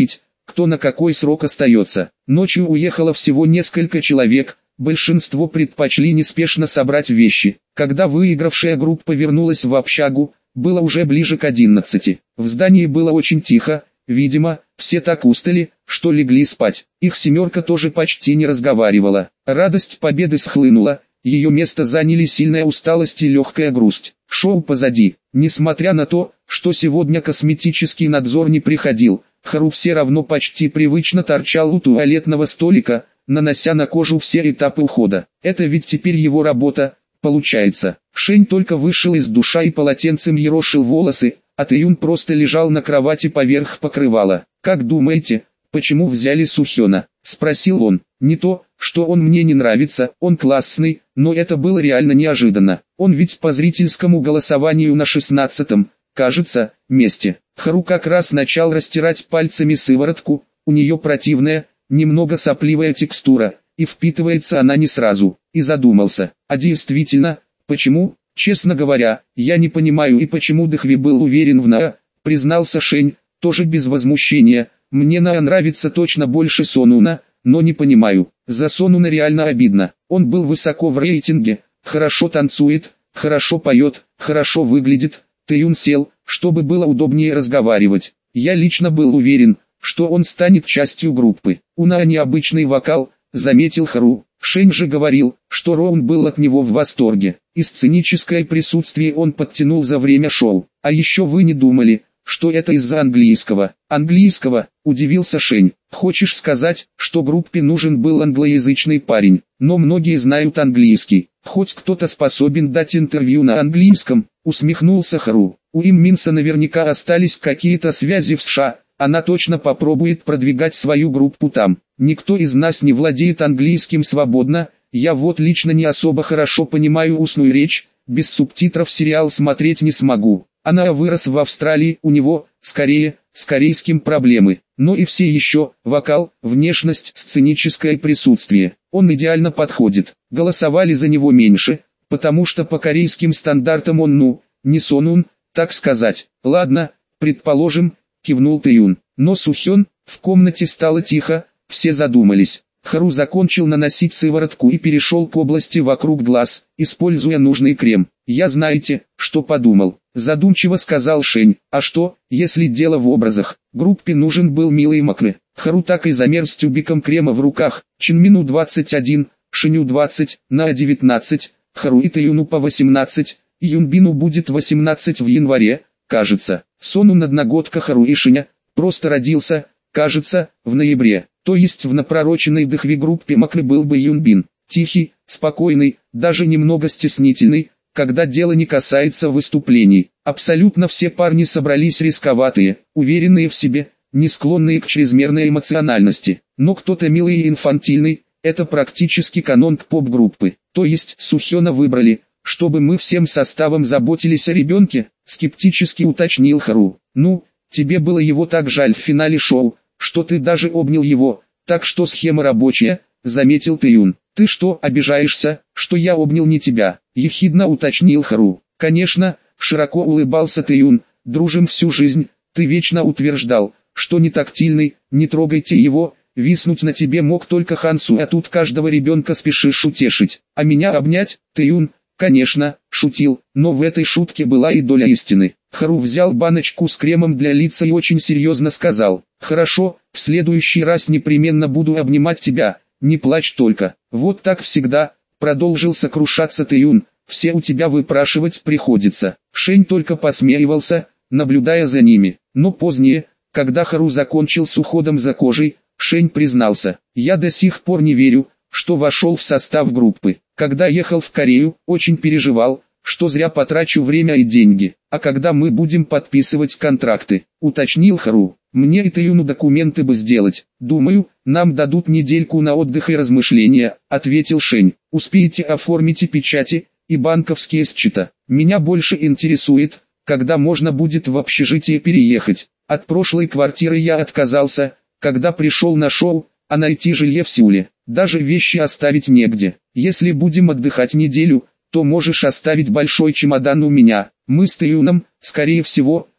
кто на какой срок остается. Ночью уехало всего несколько человек, большинство предпочли неспешно собрать вещи. Когда выигравшая группа вернулась в общагу, было уже ближе к одиннадцати. В здании было очень тихо, видимо, все так устали, что легли спать. Их семерка тоже почти не разговаривала. Радость победы схлынула, ее место заняли сильная усталость и легкая грусть. Шоу позади. Несмотря на то, что сегодня косметический надзор не приходил, Хару все равно почти привычно торчал у туалетного столика, нанося на кожу все этапы ухода. Это ведь теперь его работа, получается. Шень только вышел из душа и полотенцем ерошил волосы, а Тэйюн просто лежал на кровати поверх покрывала. «Как думаете, почему взяли Сухёна?» – спросил он. «Не то, что он мне не нравится, он классный, но это было реально неожиданно. Он ведь по зрительскому голосованию на шестнадцатом, кажется, месте». Хару как раз начал растирать пальцами сыворотку, у нее противная, немного сопливая текстура, и впитывается она не сразу, и задумался. А действительно, почему? Честно говоря, я не понимаю и почему Дэхви был уверен в Наа, признался Шень, тоже без возмущения. Мне Наа нравится точно больше Сонуна, но не понимаю. За Сонуна реально обидно. Он был высоко в рейтинге, хорошо танцует, хорошо поет, хорошо выглядит. Тэйюн сел, чтобы было удобнее разговаривать. Я лично был уверен, что он станет частью группы. У Наа необычный вокал, заметил Хару. Шень же говорил, что Роун был от него в восторге, и сценическое присутствие он подтянул за время шоу. А еще вы не думали, что это из-за английского? Английского, удивился Шень. Хочешь сказать, что группе нужен был англоязычный парень, но многие знают английский. Хоть кто-то способен дать интервью на английском, усмехнулся Хару. У Им Минса наверняка остались какие-то связи в США. Она точно попробует продвигать свою группу там. Никто из нас не владеет английским свободно, я вот лично не особо хорошо понимаю устную речь, без субтитров сериал смотреть не смогу. Она вырос в Австралии, у него, скорее, с корейским проблемы. Но и все еще, вокал, внешность, сценическое присутствие. Он идеально подходит. Голосовали за него меньше, потому что по корейским стандартам он ну, не Сонун, так сказать. Ладно, предположим, кивнул Тэйюн. Но Сухён, в комнате стало тихо, все задумались. Хару закончил наносить сыворотку и перешел к области вокруг глаз, используя нужный крем. «Я знаете, что подумал?» – задумчиво сказал Шень. «А что, если дело в образах? Группе нужен был милый Макры». Хару так и замер с тюбиком крема в руках. Чинмину двадцать один, Шеню двадцать, на девятнадцать, Хару и Тэйюну по восемнадцать, Юнбину будет восемнадцать в январе, кажется. Сонун одногодка Хару и Шеня, просто родился, кажется, в ноябре. То есть в напророченной Дэхви группе Макры был бы Юнбин. Тихий, спокойный, даже немного стеснительный, когда дело не касается выступлений. Абсолютно все парни собрались рисковатые, уверенные в себе, не склонные к чрезмерной эмоциональности. Но кто-то милый и инфантильный, это практически канон поп-группы. То есть Сухёна выбрали, чтобы мы всем составом заботились о ребенке, скептически уточнил Хару. Ну, тебе было его так жаль в финале шоу, что ты даже обнял его, так что схема рабочая, заметил Тэйюн. Ты что, обижаешься, что я обнял не тебя? Ехидно уточнил Хару. Конечно, широко улыбался Тэйюн, дружим всю жизнь, ты вечно утверждал, что не тактильный, не трогайте его, виснуть на тебе мог только Хансу, а тут каждого ребенка спешишь утешить. А меня обнять, Тэйюн? Конечно, шутил, но в этой шутке была и доля истины. Хару взял баночку с кремом для лица и очень серьезно сказал: «Хорошо, в следующий раз непременно буду обнимать тебя, не плачь только». «Вот так всегда», — продолжил сокрушаться Тэйюн, — «все у тебя выпрашивать приходится». Шень только посмеивался, наблюдая за ними. Но позднее, когда Хару закончил с уходом за кожей, Шень признался: «Я до сих пор не верю, что вошел в состав группы. Когда ехал в Корею, очень переживал, что зря потрачу время и деньги. А когда мы будем подписывать контракты?» — уточнил Хару. «Мне и Тэйюну документы бы сделать. Думаю, нам дадут недельку на отдых и размышления», — ответил Шень. «Успеете оформить и печати, и банковские счета. Меня больше интересует, когда можно будет в общежитие переехать. От прошлой квартиры я отказался, когда пришел на шоу, а найти жилье в Сеуле. Даже вещи оставить негде. Если будем отдыхать неделю, то можешь оставить большой чемодан у меня. Мы с Тэйюном, скорее всего,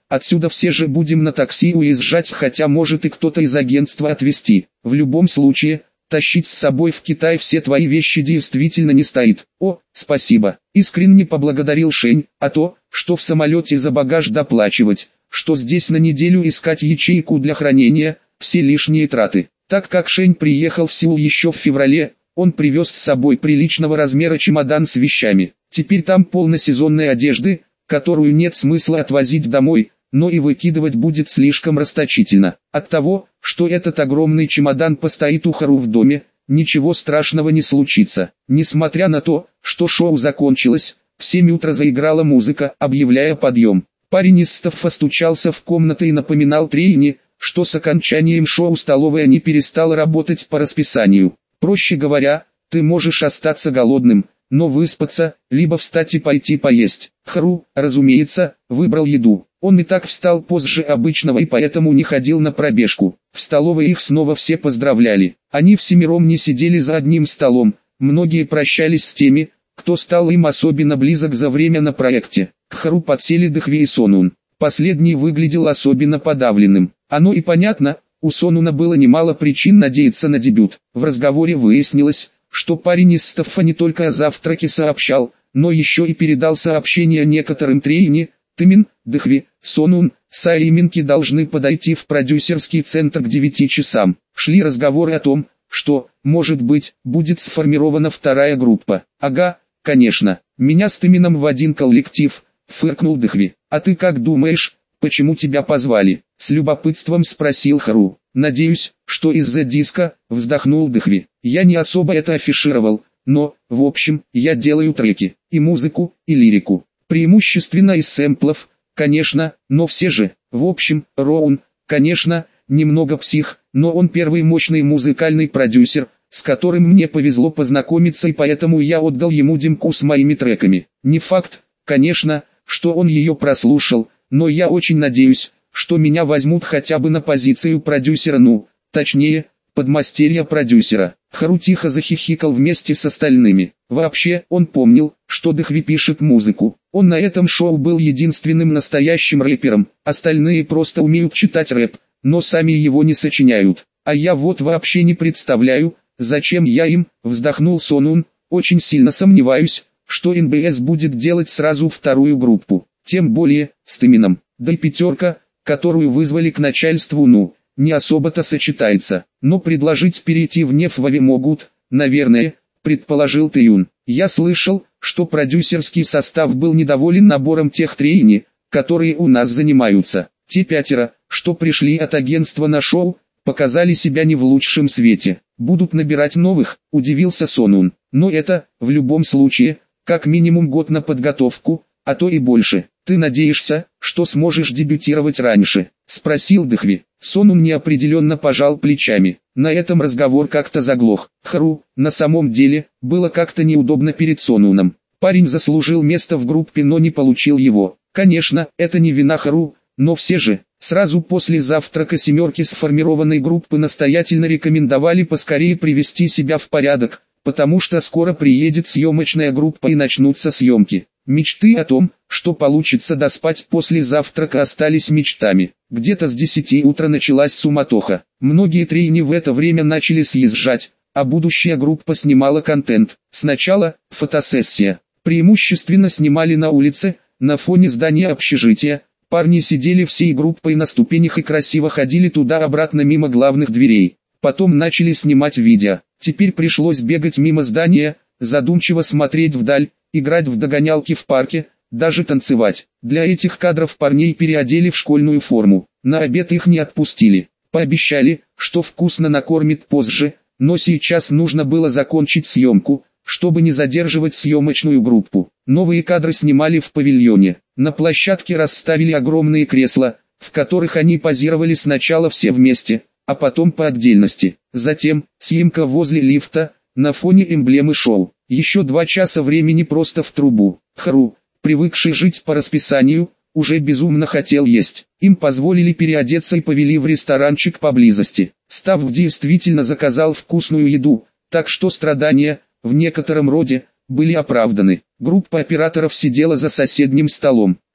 отсюда все же будем на такси уезжать, хотя может и кто-то из агентства отвезти. В любом случае, тащить с собой в Китай все твои вещи действительно не стоит. О, спасибо. Искренне поблагодарил Шень, а то, что в самолете за багаж доплачивать, что здесь на неделю искать ячейку для хранения, все лишние траты. Так как Шень приехал в Сеул еще в феврале, он привез с собой приличного размера чемодан с вещами. Теперь там полно сезонной одежды, которую нет смысла отвозить домой, но и выкидывать будет слишком расточительно. От того, что этот огромный чемодан постоит у Хару в доме, ничего страшного не случится. Несмотря на то, что шоу закончилось, в семь утра заиграла музыка, объявляя подъем. Парень из стаффа стучался в комнаты и напоминал Трейни, что с окончанием шоу столовая не перестала работать по расписанию. Проще говоря, ты можешь остаться голодным, но выспаться, либо встать и пойти поесть. Хару, разумеется, выбрал еду. Он и так встал позже обычного и поэтому не ходил на пробежку. В столовой их снова все поздравляли. Они всемиром не сидели за одним столом, многие прощались с теми, кто стал им особенно близок за время на проекте. К Хару подсели Дэхви и Сонун. Последний выглядел особенно подавленным. Оно и понятно, у Сонуна было немало причин надеяться на дебют. В разговоре выяснилось, что парень из стаффа не только о завтраке сообщал, но еще и передал сообщение некоторым Трейни. Тымин, Дэхви, Сонун, Сай и Минки должны подойти в продюсерский центр к девяти часам. Шли разговоры о том, что, может быть, будет сформирована вторая группа. Ага, конечно, меня с Тымином в один коллектив, фыркнул Дэхви. А ты как думаешь, почему тебя позвали? С любопытством спросил Хару. Надеюсь, что из-за диска, вздохнул Дэхви. Я не особо это афишировал, но, в общем, я делаю треки, и музыку, и лирику. Преимущественно из сэмплов, конечно, но все же. В общем, Роун, конечно, немного псих, но он первый мощный музыкальный продюсер, с которым мне повезло познакомиться, и поэтому я отдал ему демку с моими треками. Не факт, конечно, что он ее прослушал, но я очень надеюсь, что меня возьмут хотя бы на позицию продюсера, ну, точнее, подмастерья продюсера. Хару тихо захихикал вместе с остальными. Вообще, он помнил, что Дэхви пишет музыку. Он на этом шоу был единственным настоящим рэпером, остальные просто умеют читать рэп, но сами его не сочиняют. А я вот вообще не представляю, зачем я им, вздохнул Сонун, очень сильно сомневаюсь, что эн бэ эс будет делать сразу вторую группу, тем более, с Тымином. Да и пятерка, которую вызвали к начальству, ну, не особо-то сочетается, но предложить перейти в Нефвави могут, наверное, предположил Тэюн. Я слышал, что продюсерский состав был недоволен набором тех Трейни, которые у нас занимаются. Те пятеро, что пришли от агентства на шоу, показали себя не в лучшем свете. Будут набирать новых, удивился Сонун. Но это, в любом случае, как минимум год на подготовку, а то и больше. Ты надеешься, что сможешь дебютировать раньше? Спросил Дэхви. Сонун неопределенно пожал плечами. На этом разговор как-то заглох. Хару, на самом деле, было как-то неудобно перед Сонуном. Парень заслужил место в группе, но не получил его. Конечно, это не вина Хару, но все же, сразу после завтрака семерки сформированной группы настоятельно рекомендовали поскорее привести себя в порядок, потому что скоро приедет съемочная группа и начнутся съемки. Мечты о том, что получится доспать после завтрака, остались мечтами. Где-то с десяти утра началась суматоха. Многие Трейни в это время начали съезжать, а будущая группа снимала контент. Сначала фотосессия. Преимущественно снимали на улице, на фоне здания общежития. Парни сидели всей группой на ступенях и красиво ходили туда-обратно мимо главных дверей. Потом начали снимать видео. Теперь пришлось бегать мимо здания, задумчиво смотреть вдаль, играть в догонялки в парке, даже танцевать. Для этих кадров парней переодели в школьную форму. На обед их не отпустили. Пообещали, что вкусно накормит позже, но сейчас нужно было закончить съемку, чтобы не задерживать съемочную группу. Новые кадры снимали в павильоне. На площадке расставили огромные кресла, в которых они позировали сначала все вместе, а потом по отдельности. Затем, съемка возле лифта, на фоне эмблемы шоу. Еще два часа времени просто в трубу. Хару, привыкший жить по расписанию, уже безумно хотел есть. Им позволили переодеться и повели в ресторанчик поблизости. Став действительно заказал вкусную еду, так что страдания, в некотором роде, были оправданы. Группа операторов сидела за соседним столом.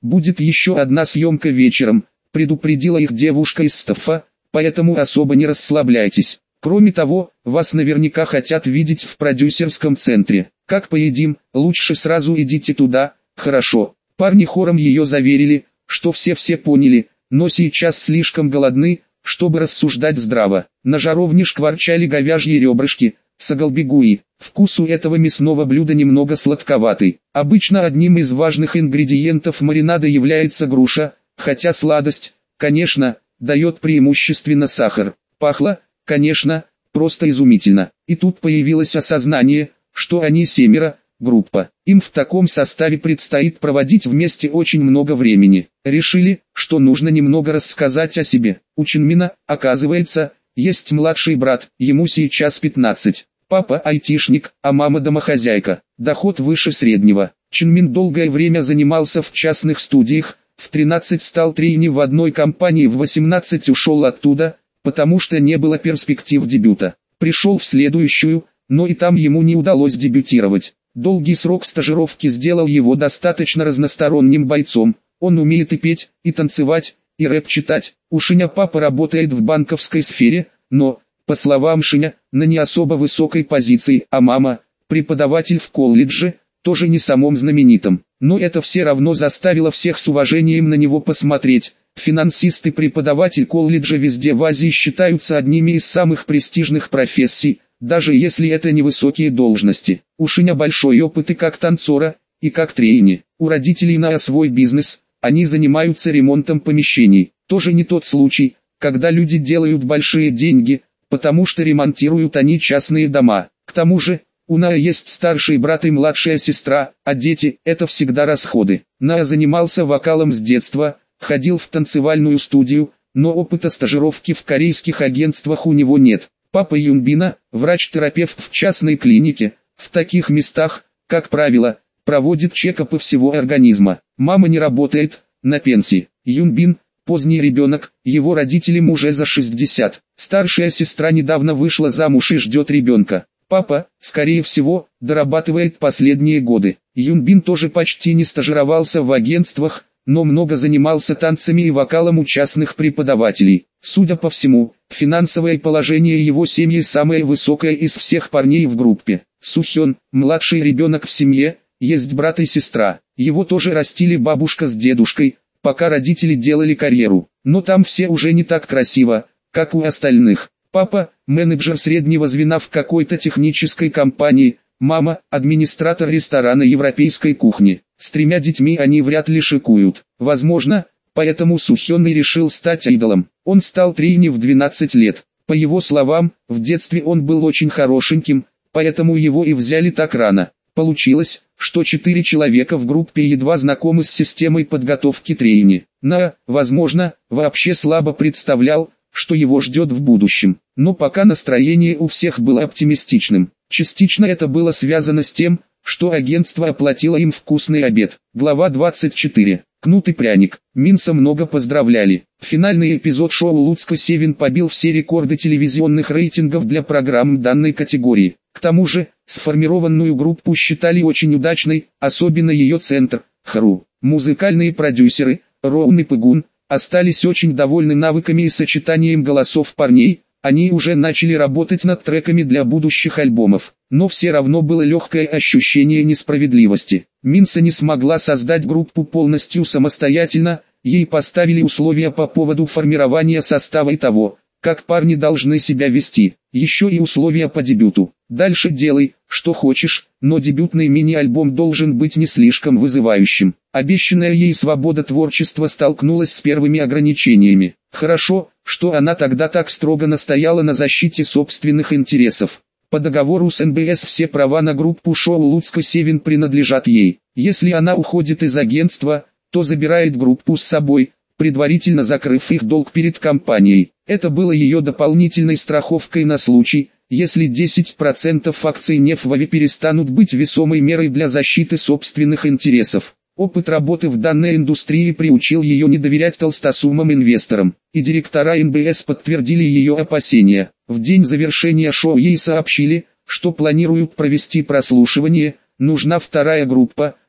будет еще одна съемка вечером, предупредила их девушка из стаффа, поэтому особо не расслабляйтесь. Кроме того, вас наверняка хотят видеть в продюсерском центре. Как поедим, лучше сразу идите туда, хорошо. Парни хором ее заверили, что все-все поняли, но сейчас слишком голодны, чтобы рассуждать здраво. На жаровне шкварчали говяжьи ребрышки, сагалбигуи. Вкус у этого мясного блюда немного сладковатый. Обычно одним из важных ингредиентов маринада является груша, хотя сладость, конечно, дает преимущественно сахар. Пахло, конечно, просто изумительно. И тут появилось осознание, что они семеро, группа. Им в таком составе предстоит проводить вместе очень много времени. Решили, что нужно немного рассказать о себе. У Чинмина, оказывается, есть младший брат, ему сейчас пятнадцать. Папа айтишник, а мама домохозяйка. Доход выше среднего. Чинмин долгое время занимался в частных студиях, в тринадцать стал трейни в одной компании, в восемнадцать ушел оттуда, потому что не было перспектив дебюта. Пришел в следующую, но и там ему не удалось дебютировать. Долгий срок стажировки сделал его достаточно разносторонним бойцом. Он умеет и петь, и танцевать, и рэп читать. У Шиня папа работает в банковской сфере, но, по словам Шиня, на не особо высокой позиции, а мама, преподаватель в колледже, тоже не самом знаменитом. Но это все равно заставило всех с уважением на него посмотреть. Финансист и преподаватель колледжа везде в Азии считаются одними из самых престижных профессий, даже если это невысокие должности. У Шиня большой опыт и как танцора, и как трейни. У родителей на свой бизнес, они занимаются ремонтом помещений. Тоже не тот случай, когда люди делают большие деньги, потому что ремонтируют они частные дома. К тому же, у Наэ есть старший брат и младшая сестра, а дети – это всегда расходы. Наэ занимался вокалом с детства, ходил в танцевальную студию, но опыта стажировки в корейских агентствах у него нет. Папа Юнбина, врач-терапевт в частной клинике, в таких местах, как правило, проводит чекапы всего организма. Мама не работает, на пенсии. Юнбин – поздний ребенок, его родителям уже за шестьдесят. Старшая сестра недавно вышла замуж и ждет ребенка. Папа, скорее всего, дорабатывает последние годы. Юнбин тоже почти не стажировался в агентствах, но много занимался танцами и вокалом у частных преподавателей. Судя по всему, финансовое положение его семьи самое высокое из всех парней в группе. Сухён, младший ребенок в семье, есть брат и сестра. Его тоже растили бабушка с дедушкой, пока родители делали карьеру. Но там все уже не так красиво, как у остальных. Папа – менеджер среднего звена в какой-то технической компании, мама – администратор ресторана европейской кухни. С тремя детьми они вряд ли шикуют. Возможно, поэтому Сухён и решил стать идолом. Он стал трейни в двенадцать лет. По его словам, в детстве он был очень хорошеньким, поэтому его и взяли так рано. Получилось, что четыре человека в группе едва знакомы с системой подготовки трейни. На, возможно, вообще слабо представлял, что его ждет в будущем. Но пока настроение у всех было оптимистичным. Частично это было связано с тем, что агентство оплатило им вкусный обед. Глава двадцать четыре. Кнут и пряник. Минса много поздравляли. Финальный эпизод шоу Луцка Севен побил все рекорды телевизионных рейтингов для программ данной категории. К тому же, сформированную группу считали очень удачной, особенно ее центр, Хру. Музыкальные продюсеры, Роун и Пыгун, остались очень довольны навыками и сочетанием голосов парней. Они уже начали работать над треками для будущих альбомов, но все равно было легкое ощущение несправедливости. Минса не смогла создать группу полностью самостоятельно, ей поставили условия по поводу формирования состава и того, как парни должны себя вести, еще и условия по дебюту. Дальше делай, что хочешь, но дебютный мини-альбом должен быть не слишком вызывающим. Обещанная ей свобода творчества столкнулась с первыми ограничениями. Хорошо, что она тогда так строго настояла на защите собственных интересов. По договору с эн бэ эс все права на группу шоу Луцка Севен принадлежат ей. Если она уходит из агентства, то забирает группу с собой, предварительно закрыв их долг перед компанией. Это было ее дополнительной страховкой на случай, если десять процентов акций Нефвави перестанут быть весомой мерой для защиты собственных интересов. Опыт работы в данной индустрии приучил ее не доверять толстосумым инвесторам, и директора эн бэ эс подтвердили ее опасения. В день завершения шоу ей сообщили, что планируют провести прослушивание, нужна вторая группа,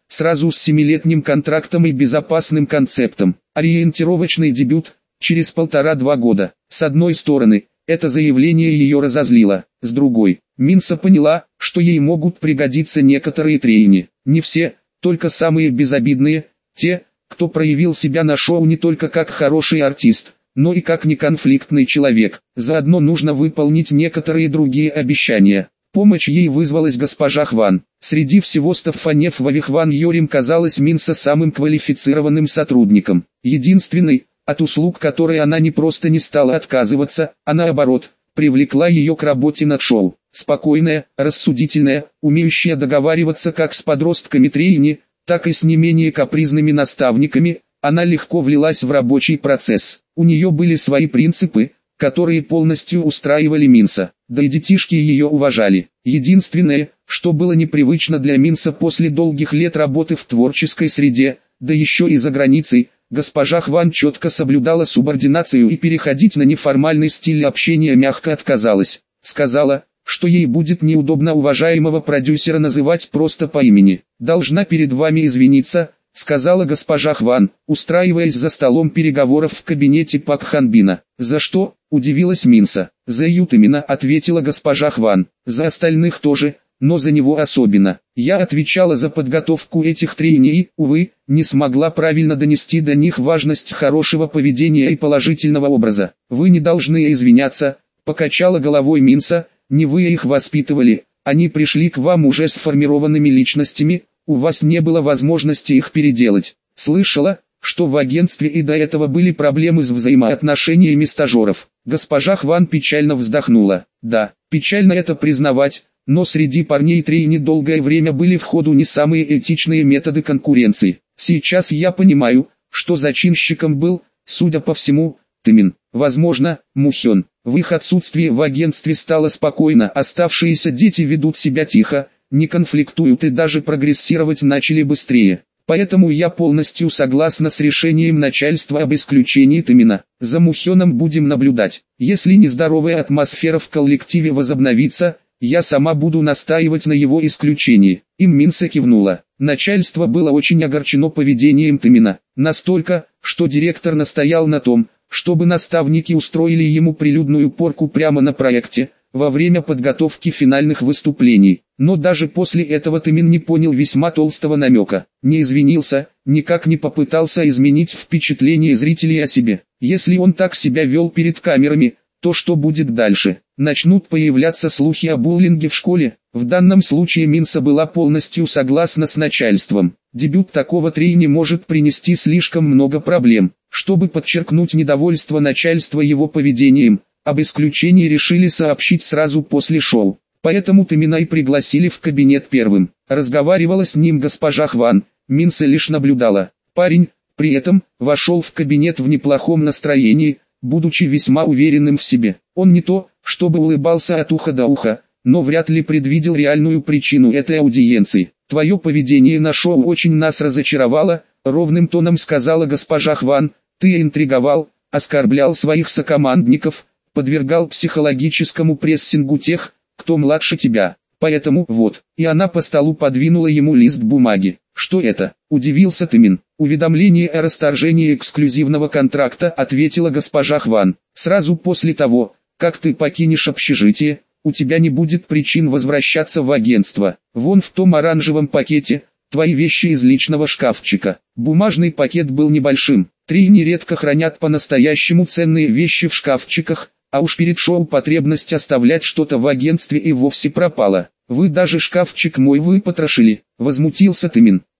сразу с семилетним контрактом и безопасным концептом. Ориентировочный дебют, через полтора-два года. С одной стороны, это заявление ее разозлило, с другой, Минса поняла, что ей могут пригодиться некоторые тренинги. Не все, только самые безобидные, те, кто проявил себя на шоу не только как хороший артист, но и как неконфликтный человек. Заодно нужно выполнить некоторые другие обещания. Помощь ей вызвалась госпожа Хван. Среди всего стаффа Нефвави Хван Йорим казалась Минса самым квалифицированным сотрудником. Единственный, от услуг которой она не просто не стала отказываться, а наоборот, привлекла ее к работе над шоу. Спокойная, рассудительная, умеющая договариваться как с подростками трейни, так и с не менее капризными наставниками, она легко влилась в рабочий процесс. У нее были свои принципы, которые полностью устраивали Минса, да и детишки ее уважали. Единственное, что было непривычно для Минса после долгих лет работы в творческой среде, да еще и за границей, госпожа Хван четко соблюдала субординацию и переходить на неформальный стиль общения мягко отказалась. Сказала, что ей будет неудобно уважаемого продюсера называть просто по имени. «Должна перед вами извиниться», — сказала госпожа Хван, устраиваясь за столом переговоров в кабинете Пак Ханбина. «За что?» — удивилась Минса. «За Ютамина», — ответила госпожа Хван. «За остальных тоже, но за него особенно. Я отвечала за подготовку этих тренинг и, увы, не смогла правильно донести до них важность хорошего поведения и положительного образа. Вы не должны извиняться», — покачала головой Минса, — «не вы их воспитывали, они пришли к вам уже сформированными личностями, у вас не было возможности их переделать. Слышала, что в агентстве и до этого были проблемы с взаимоотношениями стажеров». Госпожа Хван печально вздохнула. «Да, печально это признавать, но среди парней трейни долгое время были в ходу не самые этичные методы конкуренции. Сейчас я понимаю, что зачинщиком был, судя по всему, Тымин. Возможно, Мухен. В их отсутствии в агентстве стало спокойно, оставшиеся дети ведут себя тихо, не конфликтуют и даже прогрессировать начали быстрее. Поэтому я полностью согласна с решением начальства об исключении Тымина. За Мухеном будем наблюдать. Если нездоровая атмосфера в коллективе возобновится, я сама буду настаивать на его исключении». Им Минса кивнула. Начальство было очень огорчено поведением Тымина. Настолько, что директор настоял на том, чтобы наставники устроили ему прилюдную порку прямо на проекте, во время подготовки финальных выступлений. Но даже после этого Тымин не понял весьма толстого намека, не извинился, никак не попытался изменить впечатление зрителей о себе. Если он так себя вел перед камерами, то что будет дальше? Начнут появляться слухи о буллинге в школе. В данном случае Минса была полностью согласна с начальством. Дебют такого трейни может принести слишком много проблем. Чтобы подчеркнуть недовольство начальства его поведением, об исключении решили сообщить сразу после шоу. Поэтому Тымина и пригласили в кабинет первым. Разговаривала с ним госпожа Хван, Минса лишь наблюдала. Парень, при этом, вошел в кабинет в неплохом настроении, будучи весьма уверенным в себе. Он не то, чтобы улыбался от уха до уха, но вряд ли предвидел реальную причину этой аудиенции. «Твое поведение на шоу очень нас разочаровало», — ровным тоном сказала госпожа Хван. «Ты интриговал, оскорблял своих сокомандников, подвергал психологическому прессингу тех, кто младше тебя. Поэтому вот». И она по столу подвинула ему лист бумаги. «Что это?» — удивился Тымин. «Уведомление о расторжении эксклюзивного контракта», — ответила госпожа Хван. «Сразу после того, как ты покинешь общежитие, у тебя не будет причин возвращаться в агентство. Вон в том оранжевом пакете, твои вещи из личного шкафчика». Бумажный пакет был небольшим. Трейни редко хранят по-настоящему ценные вещи в шкафчиках, а уж перед шоу потребность оставлять что-то в агентстве и вовсе пропала. «Вы даже шкафчик мой выпотрошили», — возмутился Тымин.